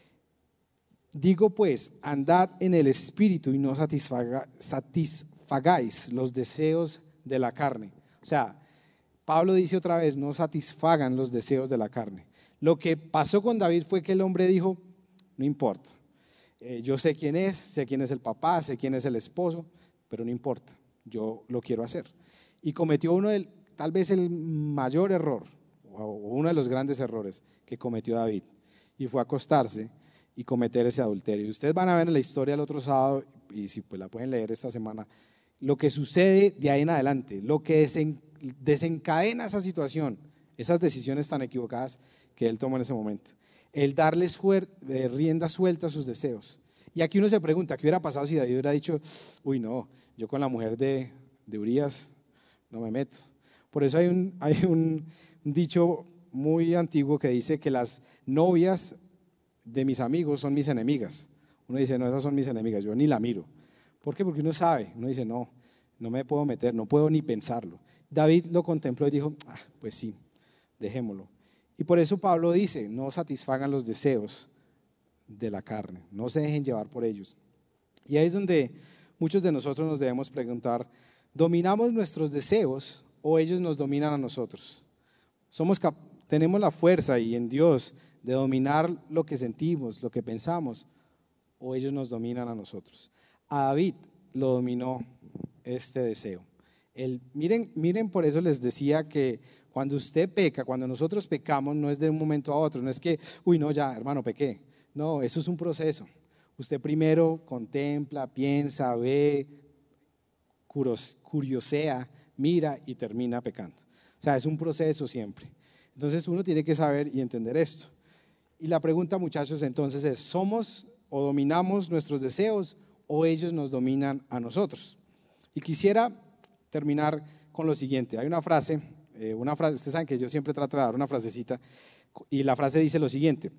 Speaker 1: digo pues, andad en el Espíritu y no satisfaga, satisfagáis los deseos de la carne. O sea, Pablo dice otra vez, no satisfagan los deseos de la carne. Lo que pasó con David fue que el hombre dijo, no importa, eh, yo sé quién es, sé quién es el papá, sé quién es el esposo, pero no importa, yo lo quiero hacer. Y cometió uno del, tal vez el mayor error, o uno de los grandes errores que cometió David, y fue acostarse y cometer ese adulterio. Y ustedes van a ver en la historia el otro sábado, y si pues la pueden leer esta semana, lo que sucede de ahí en adelante, lo que desen, desencadena esa situación, esas decisiones tan equivocadas que él tomó en ese momento. El darle suer, eh, rienda suelta a sus deseos. Y aquí uno se pregunta, ¿qué hubiera pasado si David hubiera dicho, uy no, yo con la mujer de, de Urías no me meto? Por eso hay un, hay un, un dicho muy antiguo que dice que las novias de mis amigos son mis enemigas. Uno dice, no, esas son mis enemigas, yo ni la miro. ¿Por qué? Porque uno sabe, uno dice, no, no me puedo meter, no puedo ni pensarlo. David lo contempló y dijo, ah, pues sí, dejémoslo. Y por eso Pablo dice, no satisfagan los deseos de la carne, no se dejen llevar por ellos. Y ahí es donde muchos de nosotros nos debemos preguntar, ¿dominamos nuestros deseos o ellos nos dominan a nosotros? Somos cap- tenemos la fuerza y en Dios de dominar lo que sentimos, lo que pensamos, o ellos nos dominan a nosotros. A David lo dominó este deseo. El, miren, miren, por eso les decía que cuando usted peca, cuando nosotros pecamos, no es de un momento a otro, no es que, uy, no, ya, hermano, pequé. No, eso es un proceso. Usted primero contempla, piensa, ve, curiosea, mira y termina pecando. O sea, es un proceso siempre. Entonces uno tiene que saber y entender esto. Y la pregunta, muchachos, entonces es, ¿somos o dominamos nuestros deseos o ellos nos dominan a nosotros? Y quisiera terminar con lo siguiente. Hay una frase, eh, una frase, ustedes saben que yo siempre trato de dar una frasecita, y la frase dice lo siguiente: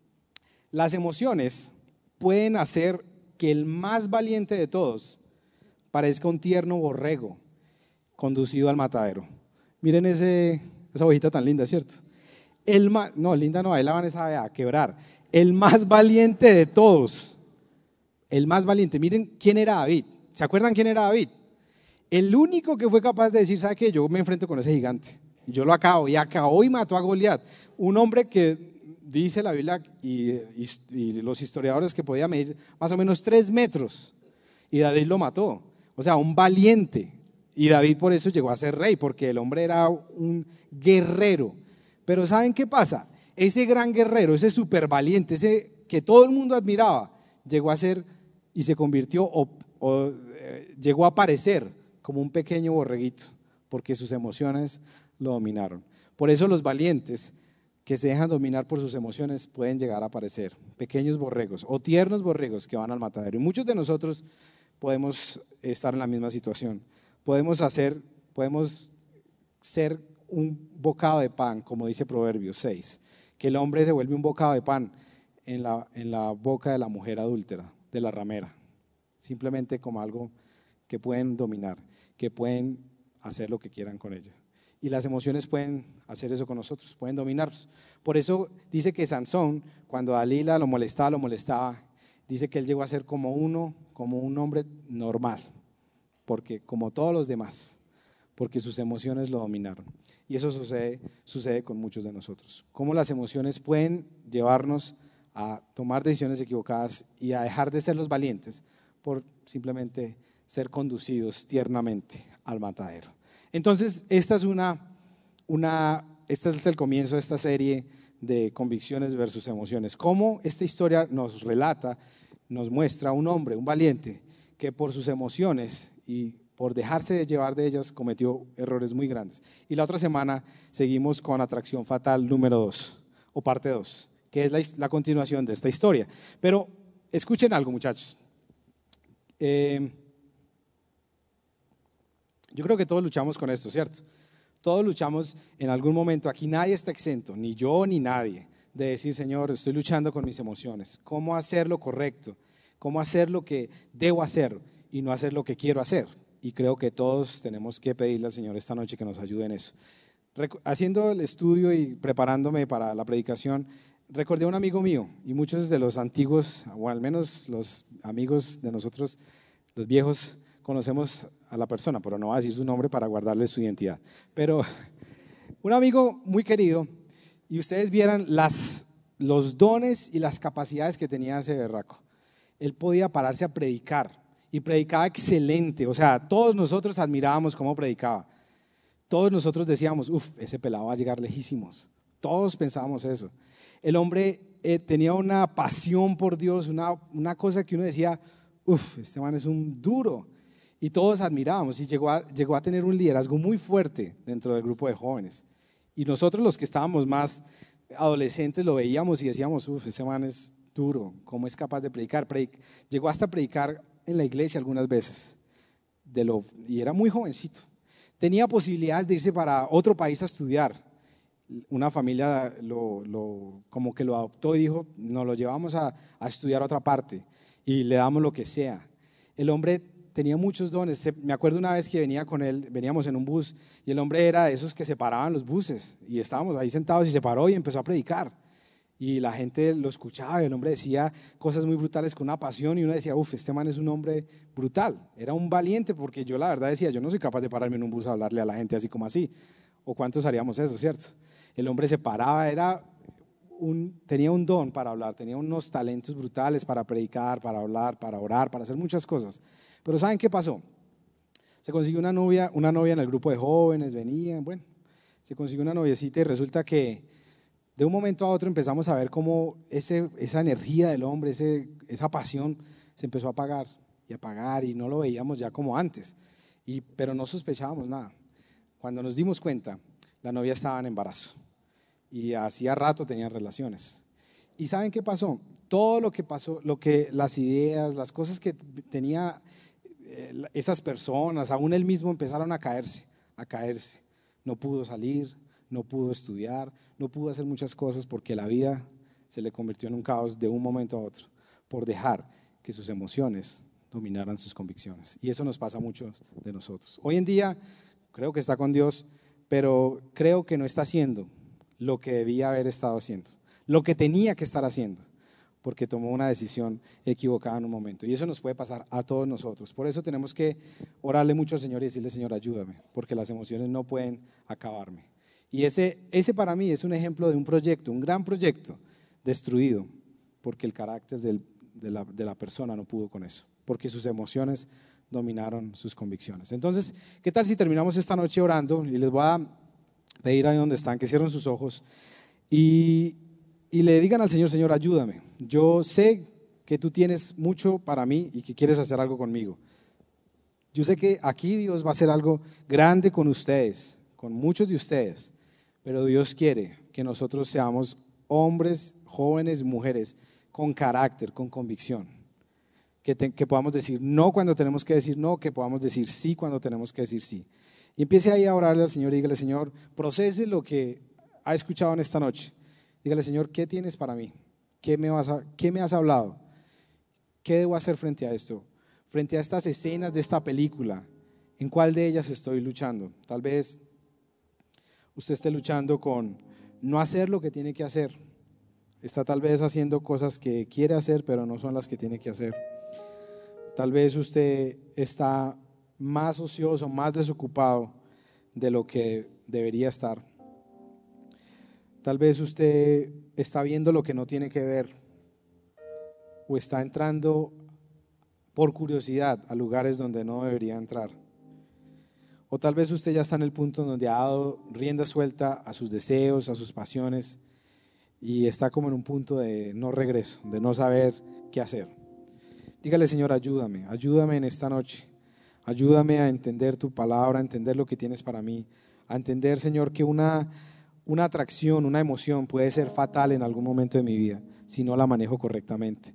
Speaker 1: las emociones pueden hacer que el más valiente de todos parezca un tierno borrego conducido al matadero. Miren ese, esa hojita tan linda, ¿cierto? El más, no, linda no, ahí la van a, a quebrar. El más valiente de todos, el más valiente. Miren quién era David. ¿Se acuerdan quién era David? El único que fue capaz de decir, ¿sabe qué? Yo me enfrento con ese gigante. Yo lo acabo, y acabó y mató a Goliat. Un hombre que dice la Biblia y, y, y los historiadores que podía medir más o menos tres metros. Y David lo mató. O sea, un valiente. Y David por eso llegó a ser rey, porque el hombre era un guerrero. Pero ¿saben qué pasa? Ese gran guerrero, ese súper valiente, ese que todo el mundo admiraba, llegó a ser y se convirtió o, o eh, llegó a aparecer como un pequeño borreguito, porque sus emociones lo dominaron. Por eso los valientes que se dejan dominar por sus emociones pueden llegar a aparecer pequeños borregos o tiernos borregos que van al matadero. Y muchos de nosotros podemos estar en la misma situación. Podemos hacer, podemos ser un bocado de pan, como dice Proverbios seis, que el hombre se vuelve un bocado de pan en la, en la boca de la mujer adúltera, de la ramera, simplemente como algo que pueden dominar, que pueden hacer lo que quieran con ella. Y las emociones pueden hacer eso con nosotros, pueden dominarnos. Por eso dice que Sansón, cuando Dalila lo molestaba, lo molestaba, dice que él llegó a ser como uno, como un hombre normal, porque como todos los demás, porque sus emociones lo dominaron. Y eso sucede, sucede con muchos de nosotros. Cómo las emociones pueden llevarnos a tomar decisiones equivocadas y a dejar de ser los valientes por simplemente ser conducidos tiernamente al matadero. Entonces, esta es una, una, este es el comienzo de esta serie de convicciones versus emociones. Cómo esta historia nos relata, nos muestra a un hombre, un valiente, que por sus emociones y por dejarse de llevar de ellas cometió errores muy grandes. Y la otra semana seguimos con Atracción Fatal número dos, o parte dos, que es la, la continuación de esta historia. Pero Escuchen algo, muchachos. Eh, yo creo que todos luchamos con esto, ¿cierto? Todos luchamos en algún momento. Aquí nadie está exento, ni yo ni nadie, de decir, Señor, estoy luchando con mis emociones. ¿Cómo hacer lo correcto? ¿Cómo hacer lo que debo hacer y no hacer lo que quiero hacer? Y creo que todos tenemos que pedirle al Señor esta noche que nos ayude en eso. Haciendo el estudio y preparándome para la predicación, recordé a un amigo mío, y muchos de los antiguos, o al menos los amigos de nosotros, los viejos, conocemos a la persona, pero no voy a decir su nombre para guardarle su identidad. Pero un amigo muy querido, y ustedes vieran las, los dones y las capacidades que tenía ese berraco. Él podía pararse a predicar, y predicaba excelente. O sea, todos nosotros admirábamos cómo predicaba. Todos nosotros decíamos, uff, ese pelado va a llegar lejísimos. Todos pensábamos eso. El hombre eh, tenía una pasión por Dios, una, una cosa que uno decía, uff, este man es un duro. Y todos admirábamos, y llegó a, llegó a tener un liderazgo muy fuerte dentro del grupo de jóvenes. Y nosotros, los que estábamos más adolescentes, lo veíamos y decíamos, uff, ese man es duro, ¿cómo es capaz de predicar? Predic llegó hasta a predicar en la iglesia algunas veces, de lo, y era muy jovencito. Tenía posibilidades de irse para otro país a estudiar. Una familia lo, lo, como que lo adoptó y dijo, nos lo llevamos a, a estudiar a otra parte y le damos lo que sea. El hombre tenía muchos dones. Me acuerdo una vez que venía con él, veníamos en un bus, y el hombre era de esos que separaban los buses, y estábamos ahí sentados y se paró y empezó a predicar. Y la gente lo escuchaba, y el hombre decía cosas muy brutales con una pasión, y uno decía, uff, este man es un hombre brutal. Era un valiente, porque yo la verdad decía, yo no soy capaz de pararme en un bus a hablarle a la gente así como así. ¿O cuántos haríamos eso, cierto? El hombre se paraba, era un, tenía un don para hablar, tenía unos talentos brutales para predicar, para hablar, para orar, para hacer muchas cosas. Pero ¿saben qué pasó? Se consiguió una novia, una novia en el grupo de jóvenes, venían, bueno, se consiguió una noviecita, y resulta que de un momento a otro empezamos a ver cómo ese, esa energía del hombre, ese, esa pasión se empezó a apagar y apagar, y no lo veíamos ya como antes, y, pero no sospechábamos nada. Cuando nos dimos cuenta, la novia estaba en embarazo y hacía rato tenían relaciones. ¿Y saben qué pasó? Todo lo que pasó, lo que, las ideas, las cosas que tenía eh, esas personas, aún él mismo, empezaron a caerse, a caerse. No pudo salir, no pudo estudiar, no pudo hacer muchas cosas porque la vida se le convirtió en un caos de un momento a otro, por dejar que sus emociones dominaran sus convicciones. Y eso nos pasa a muchos de nosotros. Hoy en día creo que está con Dios, pero creo que no está haciendo lo que debía haber estado haciendo, lo que tenía que estar haciendo, porque tomó una decisión equivocada en un momento. Y eso nos puede pasar a todos nosotros. Por eso tenemos que orarle mucho al Señor y decirle, Señor, ayúdame, porque las emociones no pueden acabarme. Y ese, ese para mí es un ejemplo de un proyecto, un gran proyecto destruido, porque el carácter del, de, la, de la persona no pudo con eso, porque sus emociones dominaron sus convicciones. Entonces, ¿qué tal si terminamos esta noche orando? Y les voy a pedir ahí donde están que cierren sus ojos y, y le digan al Señor, Señor, ayúdame. Yo sé que tú tienes mucho para mí y que quieres hacer algo conmigo. Yo sé que aquí Dios va a hacer algo grande con ustedes, con muchos de ustedes, pero Dios quiere que nosotros seamos hombres, jóvenes, mujeres con carácter, con convicción, que, te, que podamos decir no cuando tenemos que decir no, que podamos decir sí cuando tenemos que decir sí. Y empiece ahí a orarle al Señor y dígale, Señor, procese lo que ha escuchado en esta noche. Dígale, Señor, ¿qué tienes para mí? ¿Qué me, vas a, ¿Qué me has hablado? ¿Qué debo hacer frente a esto? Frente a estas escenas de esta película, ¿en cuál de ellas estoy luchando? Tal vez usted esté luchando con no hacer lo que tiene que hacer. Está tal vez haciendo cosas que quiere hacer, pero no son las que tiene que hacer. Tal vez usted está más ocioso, más desocupado de lo que debería estar. Tal vez usted está viendo lo que no tiene que ver, o está entrando por curiosidad a lugares donde no debería entrar. O tal vez usted ya está en el punto donde ha dado rienda suelta a sus deseos, a sus pasiones, y está como en un punto de no regreso, de no saber qué hacer. Dígale, Señor, ayúdame, ayúdame en esta noche. Ayúdame a entender tu palabra, a entender lo que tienes para mí, a entender, Señor, que una, una atracción, una emoción puede ser fatal en algún momento de mi vida si no la manejo correctamente.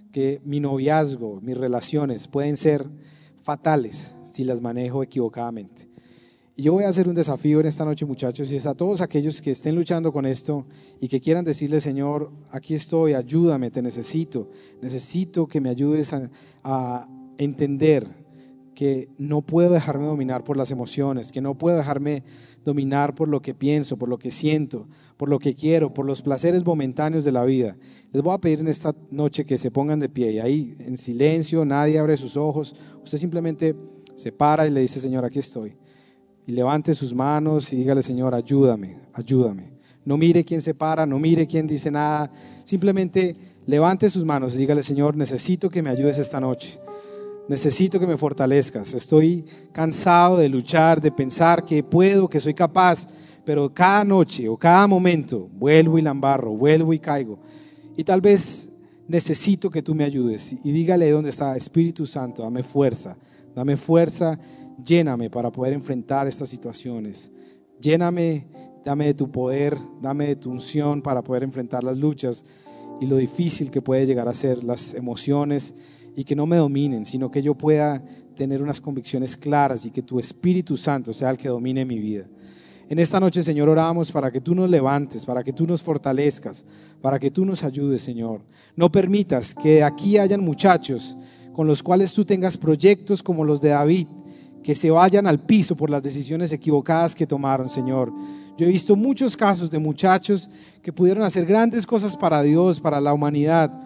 Speaker 1: que mi noviazgo, mis relaciones pueden ser fatales si las manejo equivocadamente. Y yo voy a hacer un desafío en esta noche, muchachos, y es a todos aquellos que estén luchando con esto y que quieran decirle: Señor, aquí estoy, ayúdame, te necesito, necesito que me ayudes a, a entender que no puedo dejarme dominar por las emociones, que no puedo dejarme dominar por lo que pienso, por lo que siento, por lo que quiero, por los placeres momentáneos de la vida. Les voy a pedir en esta noche que se pongan de pie y ahí en silencio, nadie abre sus ojos, usted simplemente se para y le dice: Señor, aquí estoy. Y levante sus manos y dígale: Señor, ayúdame, ayúdame. No mire quién se para, no mire quién dice nada, simplemente levante sus manos y dígale: Señor, necesito que me ayudes esta noche. Necesito que me fortalezcas. Estoy cansado de luchar, de pensar que puedo, que soy capaz, pero cada noche o cada momento vuelvo y la embarro, vuelvo y caigo. Y tal vez necesito que tú me ayudes. Y dígale dónde está: Espíritu Santo, dame fuerza, dame fuerza, lléname para poder enfrentar estas situaciones. Lléname, dame de tu poder, dame de tu unción para poder enfrentar las luchas y lo difícil que puede llegar a ser las emociones, y que no me dominen, sino que yo pueda tener unas convicciones claras y que tu Espíritu Santo sea el que domine mi vida. En esta noche, Señor, oramos para que tú nos levantes, para que tú nos fortalezcas, para que tú nos ayudes, Señor. No permitas que aquí hayan muchachos con los cuales tú tengas proyectos como los de David, que se vayan al piso por las decisiones equivocadas que tomaron, Señor. Yo he visto muchos casos de muchachos que pudieron hacer grandes cosas para Dios, para la humanidad,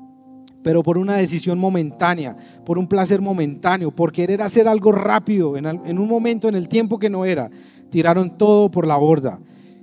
Speaker 1: pero por una decisión momentánea, por un placer momentáneo, por querer hacer algo rápido, en, en un momento, en el tiempo que no era, tiraron todo por la borda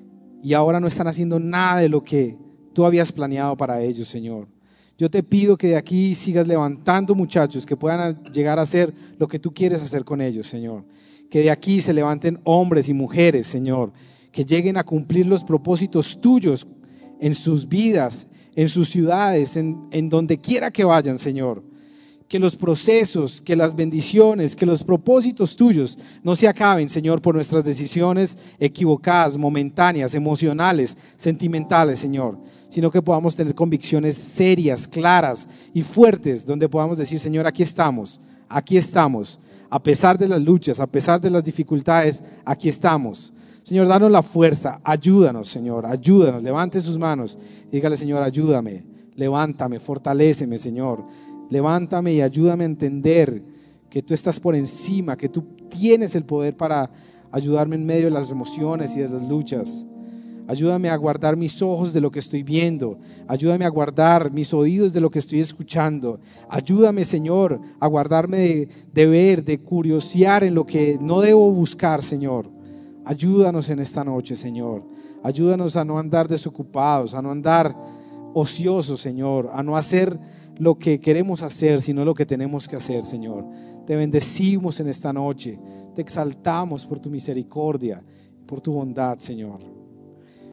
Speaker 1: y ahora no están haciendo nada de lo que tú habías planeado para ellos, Señor. Yo te pido que de aquí sigas levantando muchachos que puedan llegar a hacer lo que tú quieres hacer con ellos, Señor. Que de aquí se levanten hombres y mujeres, Señor, que lleguen a cumplir los propósitos tuyos en sus vidas, en sus ciudades, en, en donde quiera que vayan, Señor. Que los procesos, que las bendiciones, que los propósitos tuyos no se acaben, Señor, por nuestras decisiones equivocadas, momentáneas, emocionales, sentimentales, Señor, sino que podamos tener convicciones serias, claras y fuertes, donde podamos decir: Señor, aquí estamos, aquí estamos, a pesar de las luchas, a pesar de las dificultades, aquí estamos. Señor, danos la fuerza, ayúdanos, Señor, ayúdanos, levante sus manos y dígale: Señor, ayúdame, levántame, fortaléceme, Señor, levántame y ayúdame a entender que tú estás por encima, que tú tienes el poder para ayudarme en medio de las emociones y de las luchas. Ayúdame a guardar mis ojos de lo que estoy viendo, ayúdame a guardar mis oídos de lo que estoy escuchando, ayúdame, Señor, a guardarme de, de ver, de curiosear en lo que no debo buscar, Señor. Ayúdanos en esta noche, Señor. Ayúdanos a no andar desocupados, a no andar ociosos, Señor, a no hacer lo que queremos hacer, sino lo que tenemos que hacer, Señor. Te bendecimos en esta noche, te exaltamos por tu misericordia, por tu bondad, Señor.